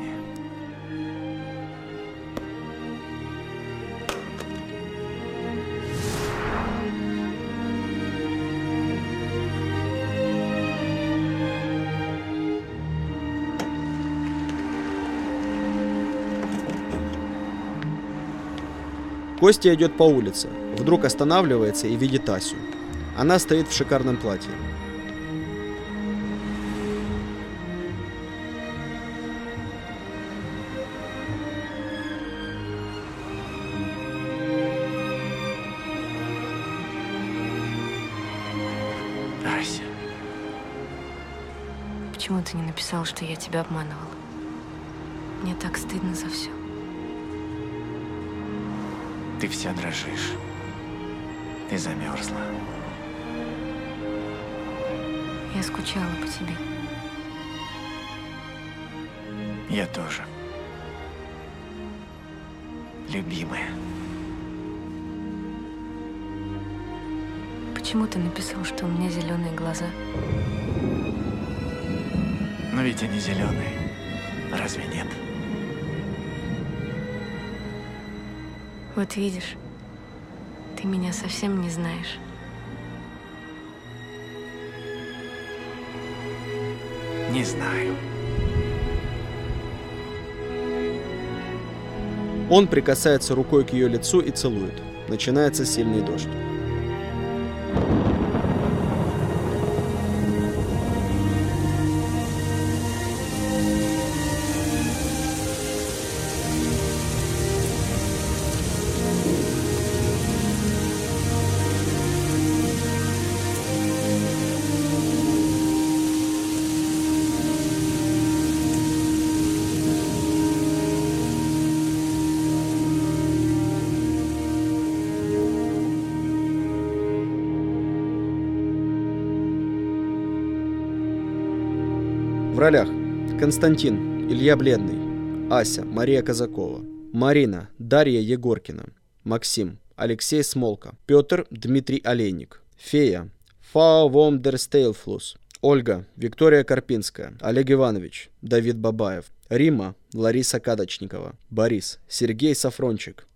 Костя идет по улице, вдруг останавливается и видит Асю. Она стоит в шикарном платье. Ася, Почему ты не написал, что я тебя обманывала? Мне так стыдно за все. ты вся дрожишь. Ты замерзла. Я скучала по тебе. Я тоже. Любимая. почему ты написал, что у меня зеленые глаза? Но ведь они зеленые. Разве нет? Вот видишь, ты меня совсем не знаешь. Не знаю. Он прикасается рукой к ее лицу и целует. Начинается сильный дождь. В ролях: Константин — Илья Бледный, Ася — Мария Казакова, Марина — Дарья Егоркина, Максим — Алексей Смолка, Петр — Дмитрий Олейник, Фея — Фау Вом дер Стейлфлус, Ольга — Виктория Карпинская, Олег Иванович — Давид Бабаев, Рима — Лариса Кадочникова, Борис — Сергей Сафрончик,